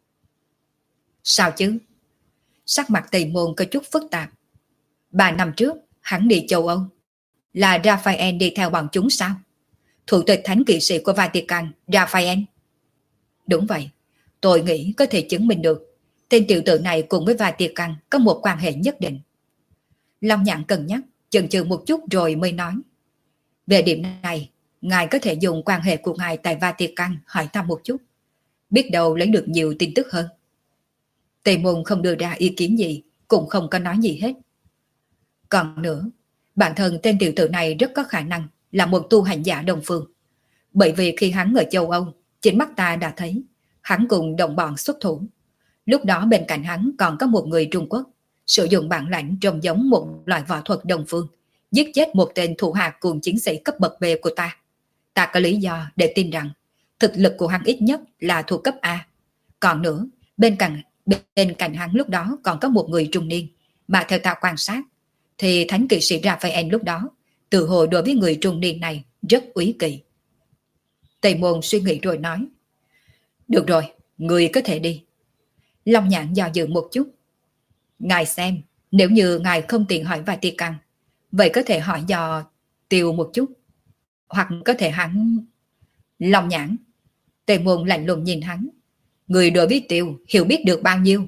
Sao chứ? Sắc mặt Tây Môn có chút phức tạp. 3 năm trước, hắn đi châu Âu. Là Raphael đi theo bọn chúng sao? Thủ tịch thánh kỵ sĩ của Vatican, Raphael. Đúng vậy. Tôi nghĩ có thể chứng minh được tên tiểu tử này cùng với Vatican có một quan hệ nhất định. Long Nhãn cân nhắc, chần chừ một chút rồi mới nói. Về điểm này, ngài có thể dùng quan hệ của ngài tại Vatican hỏi thăm một chút. Biết đâu lấy được nhiều tin tức hơn. Tề Môn không đưa ra ý kiến gì, cũng không có nói gì hết. Còn nữa, bản thân tên tiểu tử này rất có khả năng là một tu hành giả Đông Phương. Bởi vì khi hắn ở châu Âu, chính mắt ta đã thấy, Hắn cùng đồng bọn xuất thủ. Lúc đó bên cạnh hắn còn có một người Trung Quốc, sử dụng bản lãnh trông giống một loại võ thuật Đông phương, giết chết một tên thủ hạ cùng chiến sĩ cấp bậc B của ta. Ta có lý do để tin rằng thực lực của hắn ít nhất là thuộc cấp A. Còn nữa, bên cạnh hắn lúc đó còn có một người trung niên, mà theo ta quan sát, thì thánh kỵ sĩ Raphael lúc đó, tự hồ đối với người trung niên này rất úy kỵ. Tây Môn suy nghĩ rồi nói, được rồi, người có thể đi. Long Nhãn do dự một chút. Ngài xem, nếu như ngài không tiện hỏi Vatican, vậy có thể hỏi dò Tiêu một chút. Hoặc có thể hắn... Long Nhãn. Tề Môn lạnh lùng nhìn hắn. Người đối với Tiêu hiểu biết được bao nhiêu?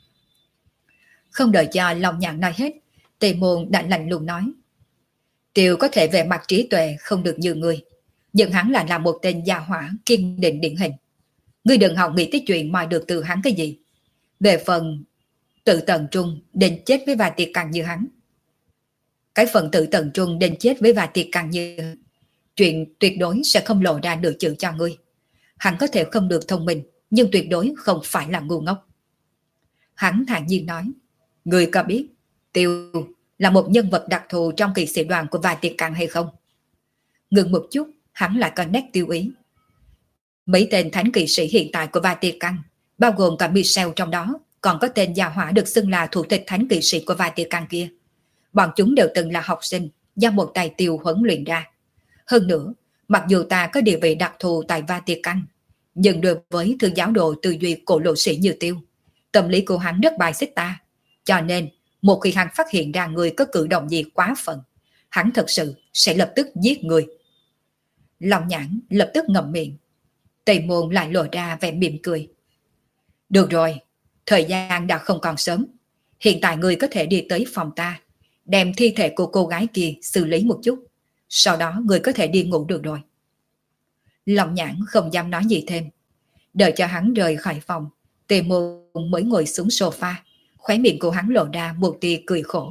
Không đợi cho Long Nhãn nói hết, Tề Môn đã lạnh lùng nói. Tiêu có thể về mặt trí tuệ không được như người, nhưng hắn là một tên gia hỏa kiên định điển hình. Ngươi đừng hòng nghĩ tới chuyện moi được từ hắn cái gì. Về phần tự tận trung đến chết với Vatican như hắn. Cái phần tự tận trung đến chết với Vatican như chuyện tuyệt đối sẽ không lộ ra nửa chữ cho ngươi. Hắn có thể không được thông minh, nhưng tuyệt đối không phải là ngu ngốc. Hắn thản nhiên nói, ngươi có biết Tiêu là một nhân vật đặc thù trong kỵ sĩ đoàn của Vatican hay không? Ngừng một chút, hắn lại có nét tiêu ý. Mấy tên thánh kỵ sĩ hiện tại của Vatican, bao gồm cả Michel trong đó, còn có tên gia hỏa được xưng là thủ tịch thánh kỵ sĩ của Vatican kia. Bọn chúng đều từng là học sinh do một tài Tiêu huấn luyện ra. Hơn nữa, mặc dù ta có địa vị đặc thù tại Vatican, nhưng đối với thư giáo đồ tư duy cổ lộ sĩ như Tiêu, tâm lý của hắn rất bài xích ta. Cho nên, một khi hắn phát hiện ra người có cử động gì quá phận, hắn thật sự sẽ lập tức giết người. Long Nhãn lập tức ngậm miệng. Tây Môn lại lộ ra vẻ mỉm cười. Được rồi, thời gian đã không còn sớm. Hiện tại người có thể đi tới phòng ta, đem thi thể của cô gái kia xử lý một chút. Sau đó người có thể đi ngủ được rồi. Long Nhãn không dám nói gì thêm. Đợi cho hắn rời khỏi phòng, Tề Môn mới ngồi xuống sofa, khóe miệng của hắn lộ ra một tia cười khổ.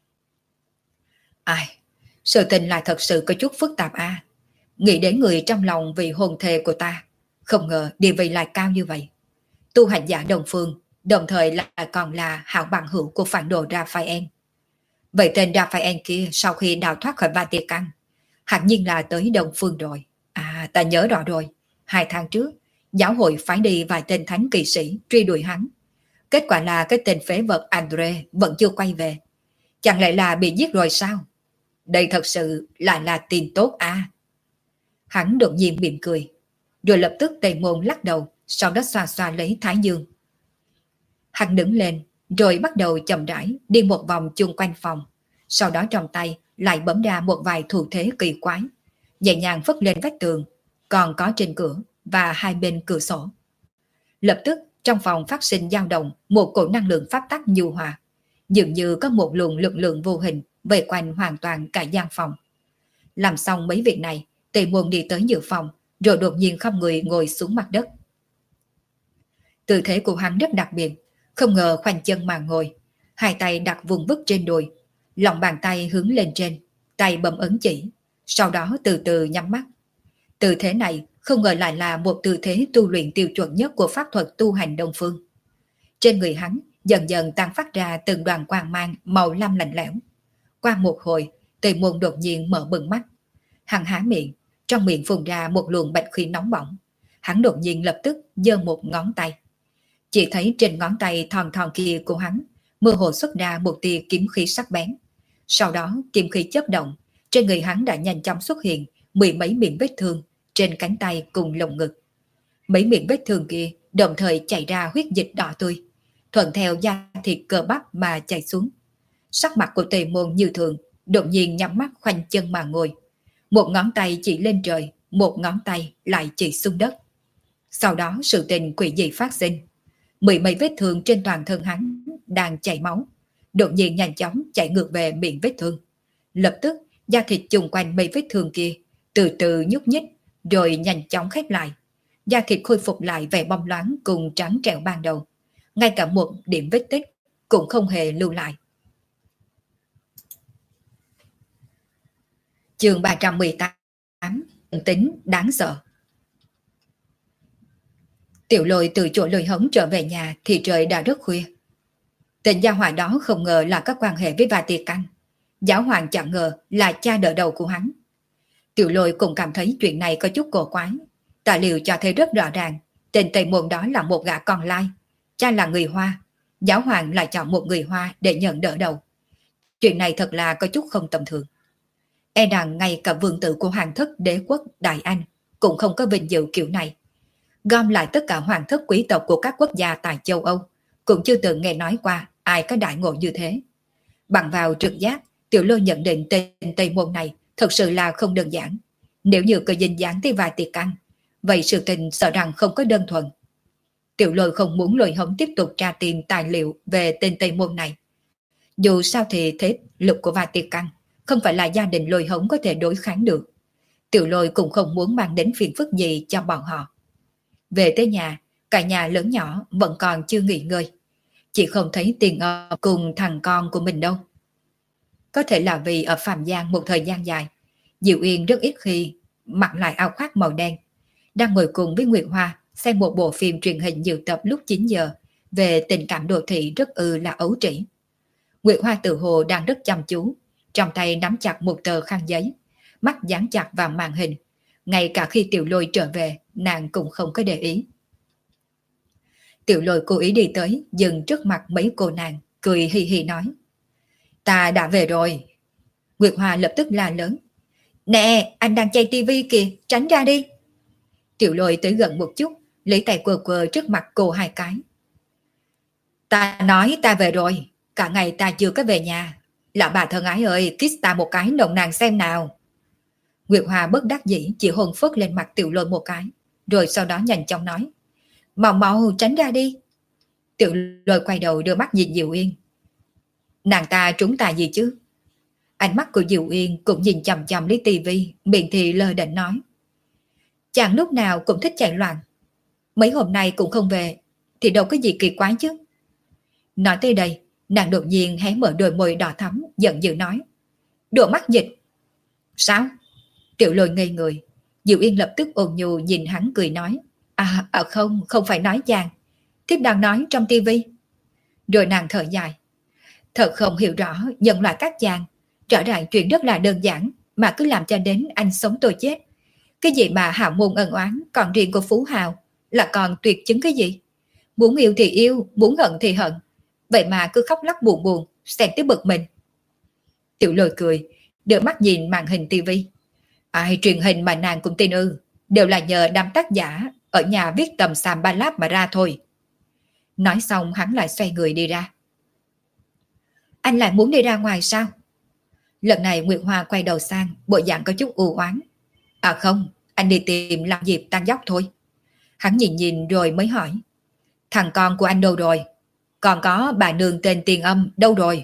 Ai, sự tình lại thật sự có chút phức tạp à. Nghĩ đến người trong lòng vì hôn thê của ta, không ngờ địa vị lại cao như vậy. Tu hành giả Đông Phương, đồng thời lại còn là hảo bằng hữu của phản đồ Raphael. Vậy tên Raphael kia sau khi đào thoát khỏi Vatican, hẳn nhiên là tới Đông Phương rồi. À, ta nhớ rõ rồi. 2 tháng trước, giáo hội phái đi vài tên thánh kỵ sĩ truy đuổi hắn. Kết quả là cái tên phế vật Andre vẫn chưa quay về. Chẳng lẽ là bị giết rồi sao? Đây thật sự là tin tốt à? Hắn đột nhiên mỉm cười, rồi lập tức Tây Môn lắc đầu, sau đó xoa xoa lấy thái dương. Hắn đứng lên, rồi bắt đầu chậm rãi đi một vòng chung quanh phòng, sau đó trong tay lại bấm ra một vài thủ thế kỳ quái, nhẹ nhàng phất lên vách tường, còn có trên cửa và hai bên cửa sổ. Lập tức trong phòng phát sinh dao động một cổ năng lượng pháp tắc nhu hòa, dường như có một luồng lực lượng vô hình vây quanh hoàn toàn cả gian phòng. Làm xong mấy việc này, Tề Môn đi tới dự phòng, rồi đột nhiên không người ngồi xuống mặt đất. Tư thế của hắn rất đặc biệt, không ngờ khoanh chân mà ngồi, hai tay đặt vùng vức trên đùi, lòng bàn tay hướng lên trên, tay bấm ấn chỉ, sau đó từ từ nhắm mắt. Tư thế này không ngờ lại là một tư thế tu luyện tiêu chuẩn nhất của pháp thuật tu hành Đông Phương. Trên người hắn dần dần tan phát ra từng đoàn quang mang màu lam lạnh lẽo. Qua một hồi, Tề Môn đột nhiên mở bừng mắt. Hắn há miệng, trong miệng phun ra một luồng bạch khí nóng bỏng. Hắn đột nhiên lập tức giơ một ngón tay. Chỉ thấy trên ngón tay thon thon kia của hắn mơ hồ xuất ra một tia kiếm khí sắc bén. Sau đó kiếm khí chớp động, trên người hắn đã nhanh chóng xuất hiện mười mấy miệng vết thương trên cánh tay cùng lồng ngực. Mấy miệng vết thương kia đồng thời chảy ra huyết dịch đỏ tươi, thuận theo da thịt cơ bắp mà chảy xuống. Sắc mặt của Tề Môn như thường, đột nhiên nhắm mắt khoanh chân mà ngồi. Một ngón tay chỉ lên trời, một ngón tay lại chỉ xuống đất. Sau đó sự tình quỷ dị phát sinh. Mười mấy vết thương trên toàn thân hắn đang chảy máu, đột nhiên nhanh chóng chạy ngược về miệng vết thương. Lập tức da thịt chung quanh mấy vết thương kia từ từ nhúc nhích, rồi nhanh chóng khép lại. Da thịt khôi phục lại vẻ bóng loáng cùng trắng trẻo ban đầu. Ngay cả một điểm vết tích cũng không hề lưu lại. Chương 318, tính đáng sợ. Tiểu Lôi từ chỗ lôi hống trở về nhà thì trời đã rất khuya. Tên gia hỏa đó không ngờ là có quan hệ với Vatican. Giáo hoàng chẳng ngờ là cha đỡ đầu của hắn. Tiểu Lôi cũng cảm thấy chuyện này có chút cổ quái. Tài liệu cho thấy rất rõ ràng, tên Tây Môn đó là một gã con lai. Cha là người Hoa, giáo hoàng lại chọn một người Hoa để nhận đỡ đầu. Chuyện này thật là có chút không tầm thường. E rằng ngay cả vương tử của hoàng thất đế quốc Đại Anh cũng không có vinh dự kiểu này. Gom lại tất cả hoàng thất quý tộc của các quốc gia tại châu Âu, cũng chưa từng nghe nói qua ai có đại ngộ như thế. Bằng vào trực giác, Tiểu Lôi nhận định tên Tây Môn này thật sự là không đơn giản. Nếu như có dính dáng tới Vatican, vậy sự tình sợ rằng không có đơn thuần. Tiểu Lôi không muốn lôi hống tiếp tục tra tìm tài liệu về tên Tây Môn này. Dù sao thì thế lực của Vatican không phải là gia đình lôi hống có thể đối kháng được. Tiểu Lôi cũng không muốn mang đến phiền phức gì cho bọn họ. Về tới nhà, cả nhà lớn nhỏ vẫn còn chưa nghỉ ngơi. Chị không thấy Tiền Âm cùng thằng con của mình đâu. Có thể là vì ở Phạm Giang một thời gian dài, Diệu Yên rất ít khi mặc lại áo khoác màu đen, đang ngồi cùng với Nguyệt Hoa xem một bộ phim truyền hình dự tập lúc 9 giờ về tình cảm đô thị rất là ấu trĩ. Nguyệt Hoa tự hồ đang rất chăm chú, trong tay nắm chặt một tờ khăn giấy, mắt dán chặt vào màn hình. Ngay cả khi Tiểu Lôi trở về, nàng cũng không có để ý. Tiểu Lôi cố ý đi tới, dừng trước mặt mấy cô nàng, cười hì hì nói: Ta đã về rồi. Nguyệt Hoa lập tức la lớn: Nè, anh đang chạy tivi kìa, tránh ra đi. Tiểu Lôi tới gần một chút, lấy tay quờ quờ trước mặt cô hai cái. Ta nói ta về rồi, cả ngày ta chưa có về nhà. Lão bà thân ái ơi, kiss ta một cái nồng nàn xem nào. Nguyệt Hoa bất đắc dĩ chỉ hôn phớt lên mặt Tiểu Lôi một cái, rồi sau đó nhanh chóng nói: Mau mau tránh ra đi. Tiểu Lôi quay đầu đưa mắt nhìn Diệu Yên. Nàng ta trúng tài gì chứ? Ánh mắt của Diệu Yên cũng nhìn chằm chằm lấy tivi, miệng thì lơ đễnh nói: Chàng lúc nào cũng thích chạy loạn, mấy hôm nay cũng không về, thì đâu có gì kỳ quái chứ. Nói tới đây, nàng đột nhiên hé mở đôi môi đỏ thắm, giận dữ nói: Đồ mắc dịch. Sao? Tiểu Lôi ngây người. Diệu Yên lập tức ôn nhu nhìn hắn cười nói: Không, không phải nói chàng, thiếp đang nói trong tivi. Rồi nàng thở dài: Thật không hiểu rõ nhân loại các chàng, rõ ràng chuyện rất là đơn giản mà cứ làm cho đến anh sống tôi chết. Cái gì mà hào môn ân oán, còn riêng của Phú Hào là còn tuyệt chứng cái gì? Muốn yêu thì yêu, muốn hận thì hận, vậy mà cứ khóc lóc buồn buồn, xem tới bực mình. Tiểu Lôi cười, đưa mắt nhìn màn hình tivi. Ai truyền hình mà nàng cũng tin ư? Đều là nhờ đám tác giả ở nhà viết tầm xàm ba láp mà ra thôi. Nói xong hắn lại xoay người đi ra. Anh lại muốn đi ra ngoài sao? Lần này Nguyệt Hoa quay đầu sang, bộ dạng có chút u oán. Không, anh đi tìm làm dịp tan dóc thôi. Hắn nhìn nhìn rồi mới hỏi: Thằng con của anh đâu rồi? Còn có bà nương tên Tiền Âm đâu rồi?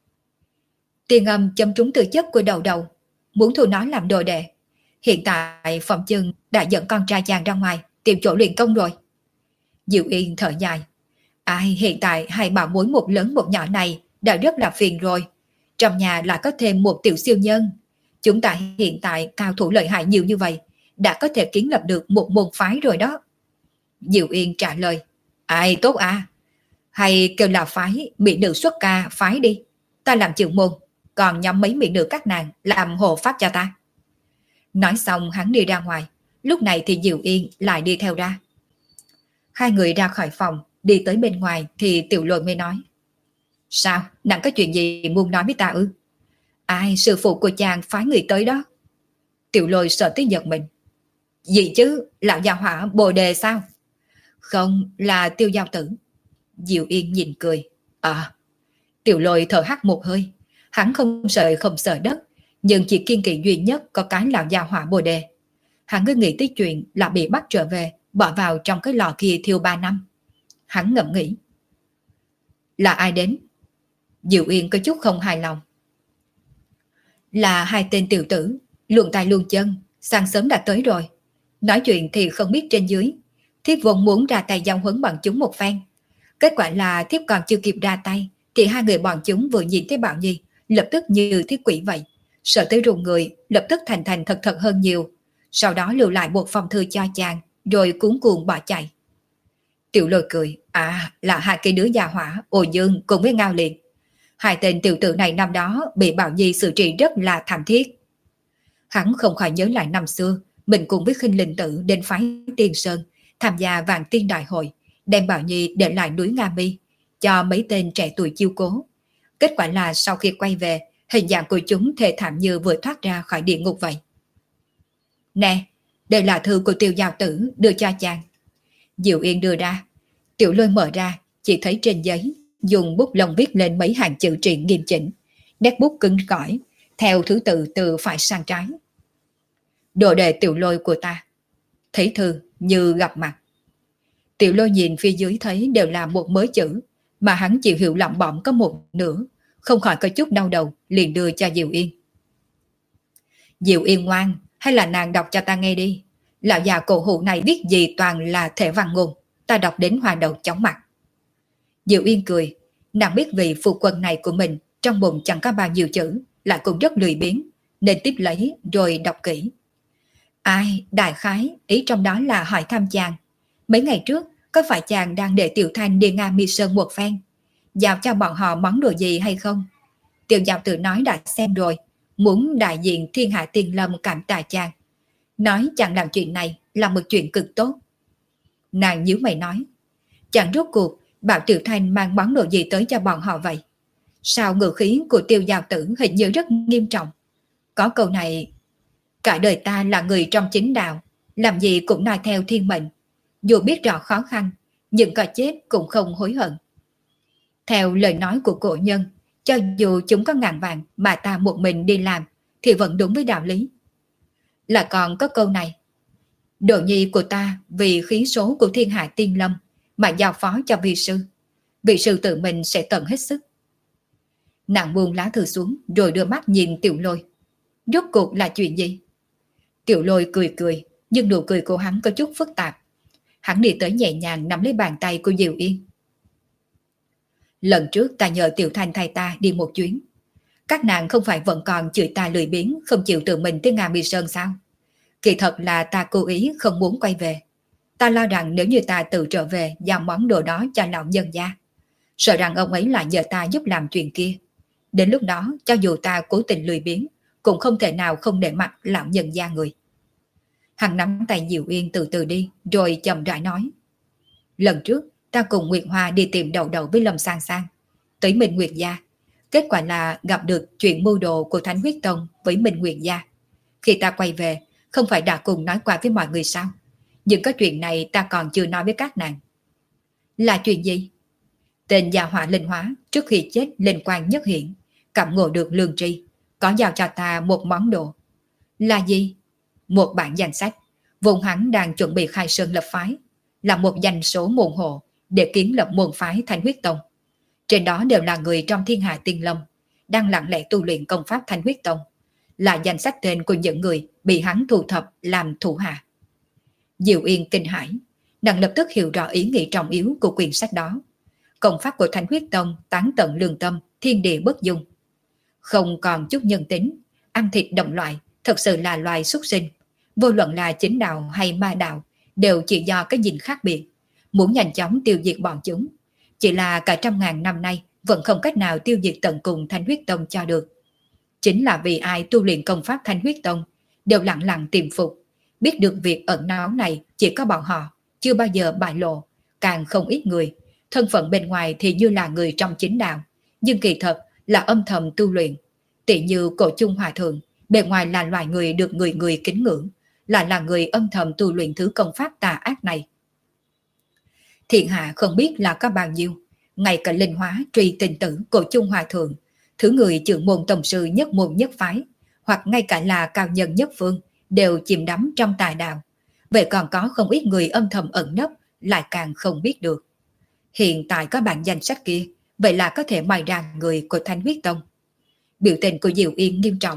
Tiền Âm châm trúng từ chất của đầu đầu, muốn thu nó làm đồ đệ. Hiện tại phòng chừng đã dẫn con trai chàng ra ngoài tìm chỗ luyện công rồi. Diệu Yên thở dài. Hiện tại hai bảo bối một lớn một nhỏ này đã rất là phiền rồi. Trong nhà lại có thêm một tiểu siêu nhân. Chúng ta hiện tại cao thủ lợi hại nhiều như vậy, đã có thể kiến lập được một môn phái rồi đó. Diệu Yên trả lời: Tốt à? Hay kêu là phái mỹ nữ xuất ca phái đi. Ta làm trưởng môn, còn nhóm mấy mỹ nữ các nàng làm hộ pháp cho ta. Nói xong hắn đi ra ngoài. Lúc này thì Diệu Yên lại đi theo ra. Hai người ra khỏi phòng, đi tới bên ngoài thì Tiểu Lôi mới nói: Sao, nàng có chuyện gì muốn nói với ta ư? Sư phụ của chàng phái người tới đó. Tiểu Lôi sợ tới giật mình. Gì chứ, lão gia hỏa Bồ Đề sao? Không, là Tiêu Giao Tử. Diệu Yên nhìn cười. Tiểu Lôi thở hắt một hơi. Hắn không sợ đất, nhưng chỉ kiên kỵ duy nhất có cái lão gia hỏa Bồ Đề. Hắn cứ nghĩ tới chuyện là bị bắt trở về, bỏ vào trong cái lò kia thiêu 3 năm. Hắn ngẫm nghĩ. Là ai đến? Diệu Yên có chút không hài lòng. Là hai tên tiểu tử, luồn tay luồn chân, sáng sớm đã tới rồi. Nói chuyện thì không biết trên dưới. Thiếp vốn muốn ra tay giao huấn bọn chúng một phen. Kết quả là thiếp còn chưa kịp ra tay, thì hai người bọn chúng vừa nhìn thấy Bảo Nhi, lập tức như thiết quỷ vậy. Sợ tới run người, lập tức thành thật hơn nhiều. Sau đó lưu lại một phong thư cho chàng, rồi cuốn cuồng bỏ chạy. Tiểu Lôi cười, là hai cái đứa gia hỏa, Ô Dương cùng với Ngao Liệt. Hai tên tiểu tử này năm đó bị Bảo Nhi xử trị rất là thảm thiết. Hắn không khỏi nhớ lại năm xưa, mình cùng với Khinh Linh Tử đến phái Tiên Sơn, tham gia Vạn Tiên Đại Hội, đem Bảo Nhi để lại núi Nga Mi, cho mấy tên trẻ tuổi chiêu cố. Kết quả là sau khi quay về, hình dạng của chúng thê thảm như vừa thoát ra khỏi địa ngục vậy. Nè, đây là thư của Tiêu Giao Tử đưa cho chàng. Diệu Yên đưa ra. Tiểu Lôi mở ra, chỉ thấy trên giấy dùng bút lông viết lên mấy hàng chữ truyện nghiêm chỉnh, nét bút cứng cỏi, theo thứ tự từ phải sang trái. Đồ đệ Tiểu Lôi của ta. Thấy thư như gặp mặt. Tiểu Lôi nhìn phía dưới thấy đều là một mớ chữ, mà hắn chịu hiểu lỏng bỏng có một nửa, không khỏi có chút đau đầu, liền đưa cho Diệu Yên. Diệu Yên ngoan, hay là nàng đọc cho ta nghe đi. Lão già cổ hủ này viết gì toàn là thể văn ngôn, ta đọc đến hoa đầu chóng mặt. Diệu Yên cười, nàng biết vị phu quân này của mình trong bụng chẳng có bao nhiêu chữ, lại cũng rất lười biếng, nên tiếp lấy rồi đọc kỹ. Đại khái, ý trong đó là hỏi thăm chàng. Mấy ngày trước, có phải chàng đang để Tiểu Thanh đi Nga Mi Sơn một phen? Giao cho bọn họ món đồ gì hay không? Tiểu Giao Tử nói đã xem rồi, muốn đại diện Thiên Hạ Tiên Lâm cảm tạ chàng. Nói chàng làm chuyện này là một chuyện cực tốt. Nàng nhíu mày nói, chàng rốt cuộc bảo Tiểu Thanh mang món đồ gì tới cho bọn họ vậy? Sao ngữ khí của Tiêu Giao Tử hình như rất nghiêm trọng? Có câu này, cả đời ta là người trong chính đạo, làm gì cũng nói theo thiên mệnh. Dù biết rõ khó khăn, nhưng có chết cũng không hối hận. Theo lời nói của cổ nhân, cho dù chúng có ngàn vàng mà ta một mình đi làm, thì vẫn đúng với đạo lý. Là còn có câu này, đồ nhi của ta vì khí số của Thiên Hạ Tiên Lâm mà giao phó cho vị sư tự mình sẽ tận hết sức. Nàng buông lá thư xuống rồi đưa mắt nhìn Tiểu Lôi. Rốt cuộc là chuyện gì? Tiểu Lôi cười cười, nhưng nụ cười của hắn có chút phức tạp. Hắn đi tới nhẹ nhàng nắm lấy bàn tay của Diệu Yên. Lần trước ta nhờ Tiểu Thanh thay ta đi một chuyến. Các nàng không phải vẫn còn chửi ta lười biếng, không chịu tự mình tới Nga Mi Sơn sao? Kỳ thật là ta cố ý không muốn quay về. Ta lo rằng nếu như ta tự trở về giao món đồ đó cho lão nhân gia, sợ rằng ông ấy lại nhờ ta giúp làm chuyện kia. Đến lúc đó, cho dù ta cố tình lười biếng, cũng không thể nào không để mặt lão nhân gia người. Hắn nắm tay Diệu Yên từ từ đi, rồi chậm rãi nói. Lần trước, ta cùng Nguyệt Hoa đi tìm đầu đầu với Lâm Sang Sang, tới Minh Nguyệt Gia. Kết quả là gặp được chuyện mưu đồ của Thánh Huyết Tông với Minh Nguyệt Gia. Khi ta quay về, không phải đã cùng nói qua với mọi người sao? Nhưng có chuyện này ta còn chưa nói với các nàng. Là chuyện gì? Tên gia hỏa linh hóa trước khi chết linh quan nhất hiện, cảm ngộ được lương tri, có giao cho ta một món đồ. Là gì? Một bản danh sách, vốn hắn đang chuẩn bị khai sơn lập phái, là một danh số môn hộ để kiến lập môn phái Thanh Huyết Tông. Trên đó đều là người trong Thiên Hạ Tiên Lâm, đang lặng lẽ tu luyện công pháp Thanh Huyết Tông, là danh sách tên của những người bị hắn thu thập làm thủ hạ. Diệu Yên kinh hãi, nàng lập tức hiểu rõ ý nghĩ trọng yếu của quyển sách đó. Công pháp của Thanh Huyết Tông tán tận lương tâm, thiên địa bất dung. Không còn chút nhân tính, ăn thịt động loại, thật sự là loài súc sinh. Vô luận là chính đạo hay ma đạo, đều chỉ do cái nhìn khác biệt, muốn nhanh chóng tiêu diệt bọn chúng. Chỉ là cả 100.000 năm nay vẫn không cách nào tiêu diệt tận cùng Thanh Huyết Tông cho được. Chính là vì ai tu luyện công pháp Thanh Huyết Tông đều lặng lặng tìm phục, biết được việc ẩn náu này chỉ có bọn họ, chưa bao giờ bại lộ, càng không ít người. Thân phận bên ngoài thì như là người trong chính đạo, nhưng kỳ thật là âm thầm tu luyện. Tỷ như Cổ Chung Hòa Thượng, bề ngoài là loài người được người người kính ngưỡng, lại là người âm thầm tu luyện thứ công pháp tà ác này. Thiên hạ không biết là có bao nhiêu, ngay cả linh hóa truy tình tử Cổ Chung Hòa Thượng, thứ người trưởng môn tổng sư nhất môn nhất phái, hoặc ngay cả là cao nhân nhất phương, đều chìm đắm trong tà đạo. Vậy còn có không ít người âm thầm ẩn nấp, lại càng không biết được. Hiện tại có bản danh sách kia, vậy là có thể mời ra người của Thanh Huyết Tông. Biểu tình của Diệu Yên nghiêm trọng.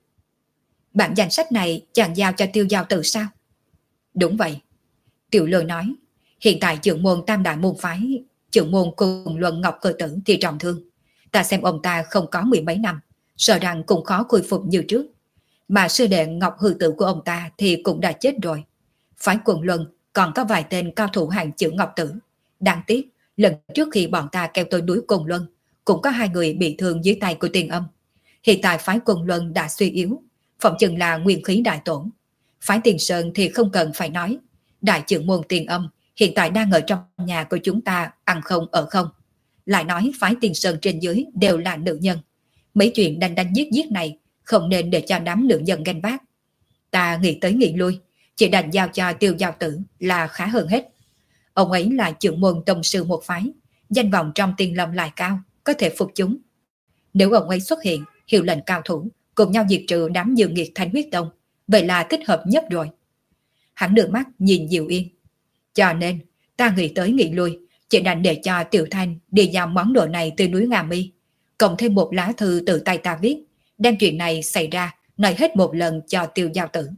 Bản danh sách này chàng giao cho Tiêu Giao Tử sao? Đúng vậy. Tiểu Lôi nói, hiện tại trưởng môn tam đại môn phái, trưởng môn cùng Luận Ngọc Cơ Tử thì trọng thương. Ta xem ông ta không có 10 mấy năm, sợ rằng cũng khó khôi phục như trước. Mà sư đệ Ngọc Hư Tử của ông ta thì cũng đã chết rồi. Phái Quần Luân còn có vài tên cao thủ hàng chữ Ngọc Tử, Đáng tiếc, lần trước khi bọn ta kéo tới núi Côn Luân, cũng có 2 người bị thương dưới tay của Tiền Âm. Hiện tại phái Côn Luân đã suy yếu, phỏng chừng là nguyên khí đại tổn. Phái Tiền Sơn thì không cần phải nói, đại trưởng môn Tiền Âm hiện tại đang ở trong nhà của chúng ta, ăn không ở không. Lại nói phái Tiền Sơn trên dưới đều là nữ nhân. Mấy chuyện đánh đánh giết giết này không nên để cho đám nữ nhân ganh vác. Ta nghĩ tới nghĩ lui, chỉ đành giao cho Tiêu Giao Tử là khá hơn hết. Ông ấy là trưởng môn tông sư một phái, danh vọng trong Tiên Lâm lại cao, có thể phục chúng. Nếu ông ấy xuất hiện, hiệu lệnh cao thủ, cùng nhau diệt trừ đám dương nghiệt Thanh Huyết Tông, vậy là thích hợp nhất rồi. Hắn đưa mắt nhìn Diệu Yên. Cho nên, ta nghĩ tới nghĩ lui, chỉ đành để cho Tiểu Thanh đi giao món đồ này từ núi Ngà Mi, cộng thêm một lá thư từ tay ta viết, đem chuyện này xảy ra, nói hết một lần cho Tiêu Giao Tử.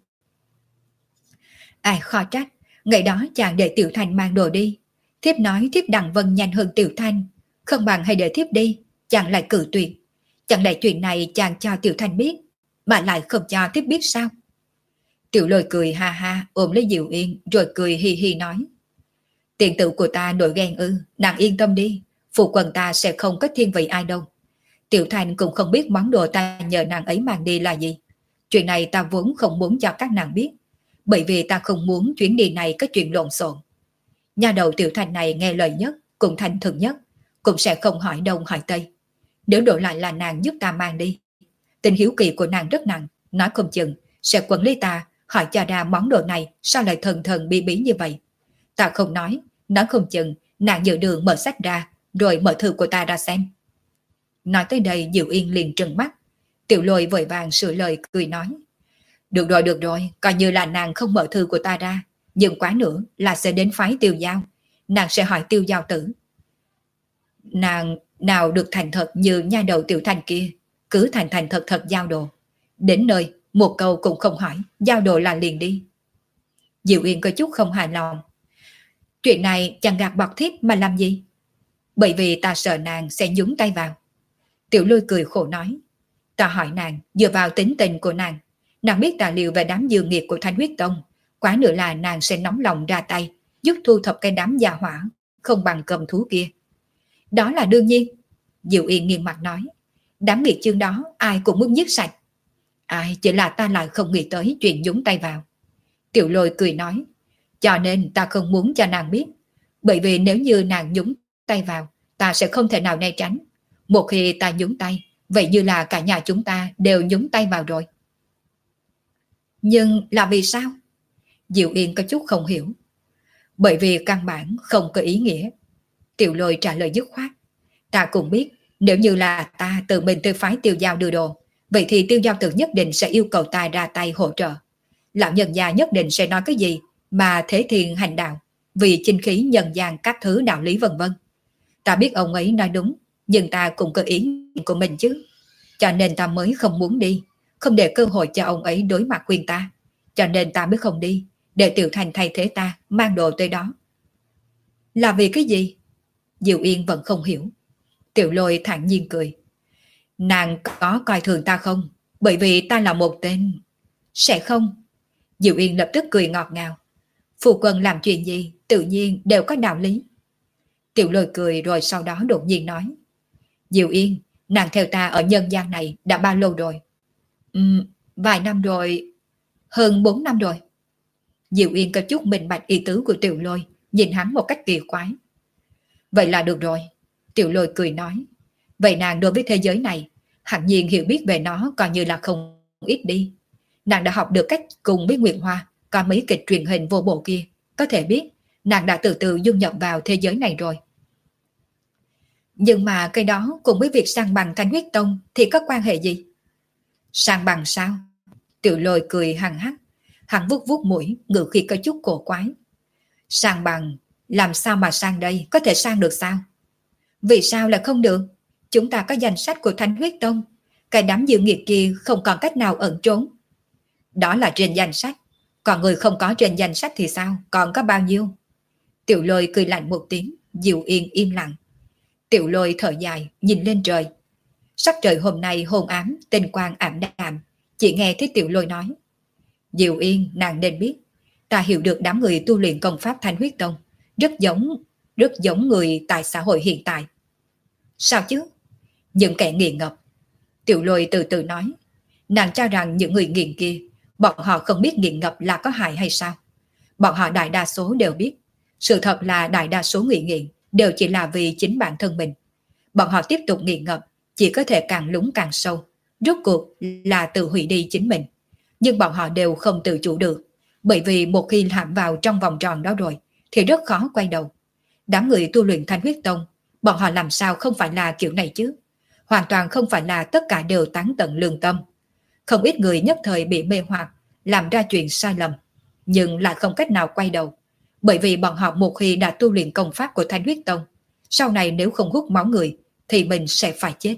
Ai khó trách, ngày đó chàng để Tiểu Thanh mang đồ đi. Thiếp nói thiếp Đằng Vân nhanh hơn Tiểu Thanh, không bằng hay để thiếp đi, chàng lại cự tuyệt. Chẳng lẽ chuyện này chàng cho Tiểu Thanh biết, mà lại không cho thiếp biết sao? Tiểu Lôi cười ha ha ôm lấy Diệu Yên rồi cười hi hi nói. Tiền tử của ta nổi ghen ư, nàng yên tâm đi, phụ quân ta sẽ không có thiên vị ai đâu. Tiểu Thanh cũng không biết món đồ ta nhờ nàng ấy mang đi là gì. Chuyện này ta vốn không muốn cho các nàng biết, bởi vì ta không muốn chuyến đi này có chuyện lộn xộn. Nhà đầu Tiểu Thanh này nghe lời nhất, cũng thành thực nhất, cũng sẽ không hỏi đông hỏi tây. Nếu đổi lại là nàng giúp ta mang đi, tình hiếu kỳ của nàng rất nặng, nói không chừng sẽ quấn lấy ta hỏi cho ra món đồ này sao lại thần thần bí bí như vậy. Ta không nói không chừng nàng dự đường mở sách ra rồi mở thư của ta ra xem. Nói tới đây Diệu Yên liền trừng mắt. Tiểu Lôi vội vàng sửa lời cười nói. Được rồi, coi như là nàng không mở thư của ta ra, nhưng quá nữa là sẽ đến phái Tiêu Giao, nàng sẽ hỏi Tiêu Giao Tử. Nàng nào được thành thật như nha đầu Tiểu Thanh kia, cứ thành thật giao đồ. Đến nơi, một câu cũng không hỏi, giao đồ là liền đi. Diệu Yên có chút không hài lòng. Chuyện này chẳng gạt bọt thiếp mà làm gì? Bởi vì ta sợ nàng sẽ nhúng tay vào. Tiểu Lôi cười khổ nói. Ta hỏi nàng, dựa vào tính tình của nàng biết tài liệu về đám dương nghiệt của Thanh Huyết Tông, quá nữa là nàng sẽ nóng lòng ra tay, giúp thu thập cái đám gia hỏa, không bằng cầm thú kia. Đó là đương nhiên. Diệu Yên nghiêng mặt nói. Đám nghiệt chương đó ai cũng muốn giết sạch. Ai, chỉ là ta lại không nghĩ tới chuyện nhúng tay vào. Tiểu Lôi cười nói. Cho nên ta không muốn cho nàng biết, bởi vì nếu như nàng nhúng tay vào, ta sẽ không thể nào né tránh. Một khi ta nhúng tay, vậy như là cả nhà chúng ta đều nhúng tay vào rồi. Nhưng là vì sao? Diệu Yên có chút không hiểu. Bởi vì căn bản không có ý nghĩa. Tiểu Lôi trả lời dứt khoát. Ta cũng biết, nếu như là ta tự mình tới phái Tiêu Giao đưa đồ, vậy thì Tiêu Giao Tử nhất định sẽ yêu cầu ta ra tay hỗ trợ. Lão nhân gia nhất định sẽ nói cái gì mà thế thiên hành đạo, vì chinh khí nhân gian các thứ đạo lý vân vân. Ta biết ông ấy nói đúng, nhưng ta cũng có ý của mình chứ. Cho nên ta mới không muốn đi, không để cơ hội cho ông ấy đối mặt khuyên ta. Cho nên ta mới không đi, để Tiểu Thành thay thế ta mang đồ tới đó. Là vì cái gì? Diệu Yên vẫn không hiểu. Tiểu Lôi thản nhiên cười. Nàng có coi thường ta không? Bởi vì ta là một tên... Sẽ không. Diệu Yên lập tức cười ngọt ngào. Phụ quân làm chuyện gì tự nhiên đều có đạo lý. Tiểu Lôi cười rồi sau đó đột nhiên nói. Diệu Yên, nàng theo ta ở nhân gian này đã bao lâu rồi? Vài năm rồi. Hơn 4 năm rồi. Diệu Yên có chút minh bạch ý tứ của Tiểu Lôi, nhìn hắn một cách kỳ quái. Vậy là được rồi. Tiểu Lôi cười nói. Vậy nàng đối với thế giới này, hẳn nhiên hiểu biết về nó coi như là không ít đi. Nàng đã học được cách cùng với Nguyệt Hoa, có mấy kịch truyền hình vô bộ kia, có thể biết nàng đã từ từ dung nhập vào thế giới này rồi. Nhưng mà cái đó cùng với việc sang bằng Thanh Huyết Tông thì có quan hệ gì? Sang bằng sao? Tiểu Lôi cười hằng hắc, hắn vuốt vuốt mũi, ngữ khí có chút cổ quái. Sang bằng, làm sao mà sang đây, có thể sang được sao? Vì sao lại không được? Chúng ta có danh sách của Thanh Huyết Tông, cái đám diệu nghiệt kia không còn cách nào ẩn trốn. Đó là trên danh sách, còn người không có trên danh sách thì sao, còn có bao nhiêu? Tiểu Lôi cười lạnh một tiếng, Diệu Yên im lặng. Tiểu Lôi thở dài, nhìn lên trời. Sắc trời hôm nay hôn ám, tinh quang ảm đạm, chỉ nghe thấy Tiểu Lôi nói. Diệu Yên, nàng nên biết, ta hiểu được đám người tu luyện công pháp Thanh Huyết Tông, rất giống người tại xã hội hiện tại. Sao chứ? Những kẻ nghiện ngập. Tiểu Lôi từ từ nói. Nàng cho rằng những người nghiện kia, bọn họ không biết nghiện ngập là có hại hay sao? Bọn họ đại đa số đều biết. Sự thật là đại đa số người nghiện đều chỉ là vì chính bản thân mình. Bọn họ tiếp tục nghiện ngập chỉ có thể càng lún càng sâu. Rốt cuộc là tự hủy đi chính mình. Nhưng bọn họ đều không tự chủ được. Bởi vì một khi hãm vào trong vòng tròn đó rồi thì rất khó quay đầu. Đám người tu luyện Thanh Huyết Tông, bọn họ làm sao không phải là kiểu này chứ? Hoàn toàn không phải là tất cả đều tán tận lương tâm. Không ít người nhất thời bị mê hoặc, làm ra chuyện sai lầm, nhưng lại không cách nào quay đầu. Bởi vì bọn họ một khi đã tu luyện công pháp của Thanh Huyết Tông, sau này nếu không hút máu người thì mình sẽ phải chết.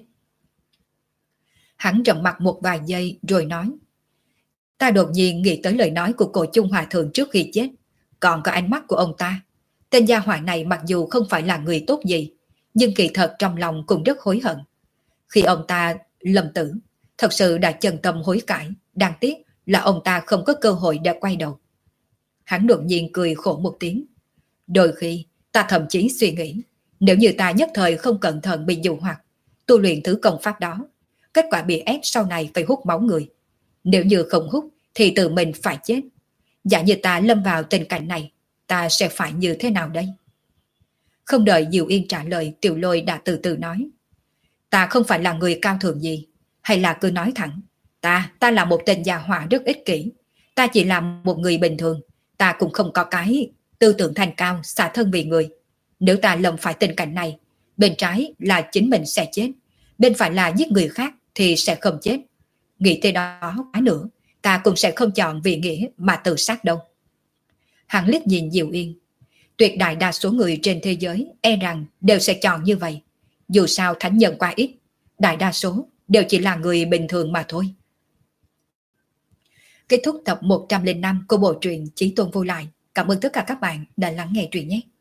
Hắn trầm mặt một vài giây rồi nói. Ta đột nhiên nghĩ tới lời nói của cổ Chung Hòa Thượng trước khi chết, còn có ánh mắt của ông ta. Tên gia hỏa này mặc dù không phải là người tốt gì, nhưng kỳ thật trong lòng cũng rất hối hận. Khi ông ta lâm tử, thật sự đã chân tâm hối cải, đáng tiếc là ông ta không có cơ hội để quay đầu. Hắn đột nhiên cười khổ một tiếng. Đôi khi ta thậm chí suy nghĩ, nếu như ta nhất thời không cẩn thận bị dụ hoặc, tu luyện thứ công pháp đó, kết quả bị ép sau này phải hút máu người. Nếu như không hút thì tự mình phải chết. Giả như ta lâm vào tình cảnh này, ta sẽ phải như thế nào đây? Không đợi Diệu Yên trả lời, Tiểu Lôi đã từ từ nói. Ta không phải là người cao thượng gì, hay là cứ nói thẳng. Ta là một tên già hỏa rất ích kỷ. Ta chỉ là một người bình thường. Ta cũng không có cái tư tưởng thanh cao, xả thân vì người. Nếu ta lâm phải tình cảnh này, bên trái là chính mình sẽ chết, bên phải là giết người khác thì sẽ không chết. Nghĩ tới đó quá nữa, ta cũng sẽ không chọn vì nghĩa mà tự sát đâu. Hắn liếc nhìn Diệu Yên. Tuyệt đại đa số người trên thế giới e rằng đều sẽ chọn như vậy. Dù sao thánh nhân quá ít, đại đa số đều chỉ là người bình thường mà thôi. Kết thúc tập 105 của bộ truyện Chí Tôn Vô Lại. Cảm ơn tất cả các bạn đã lắng nghe truyện nhé.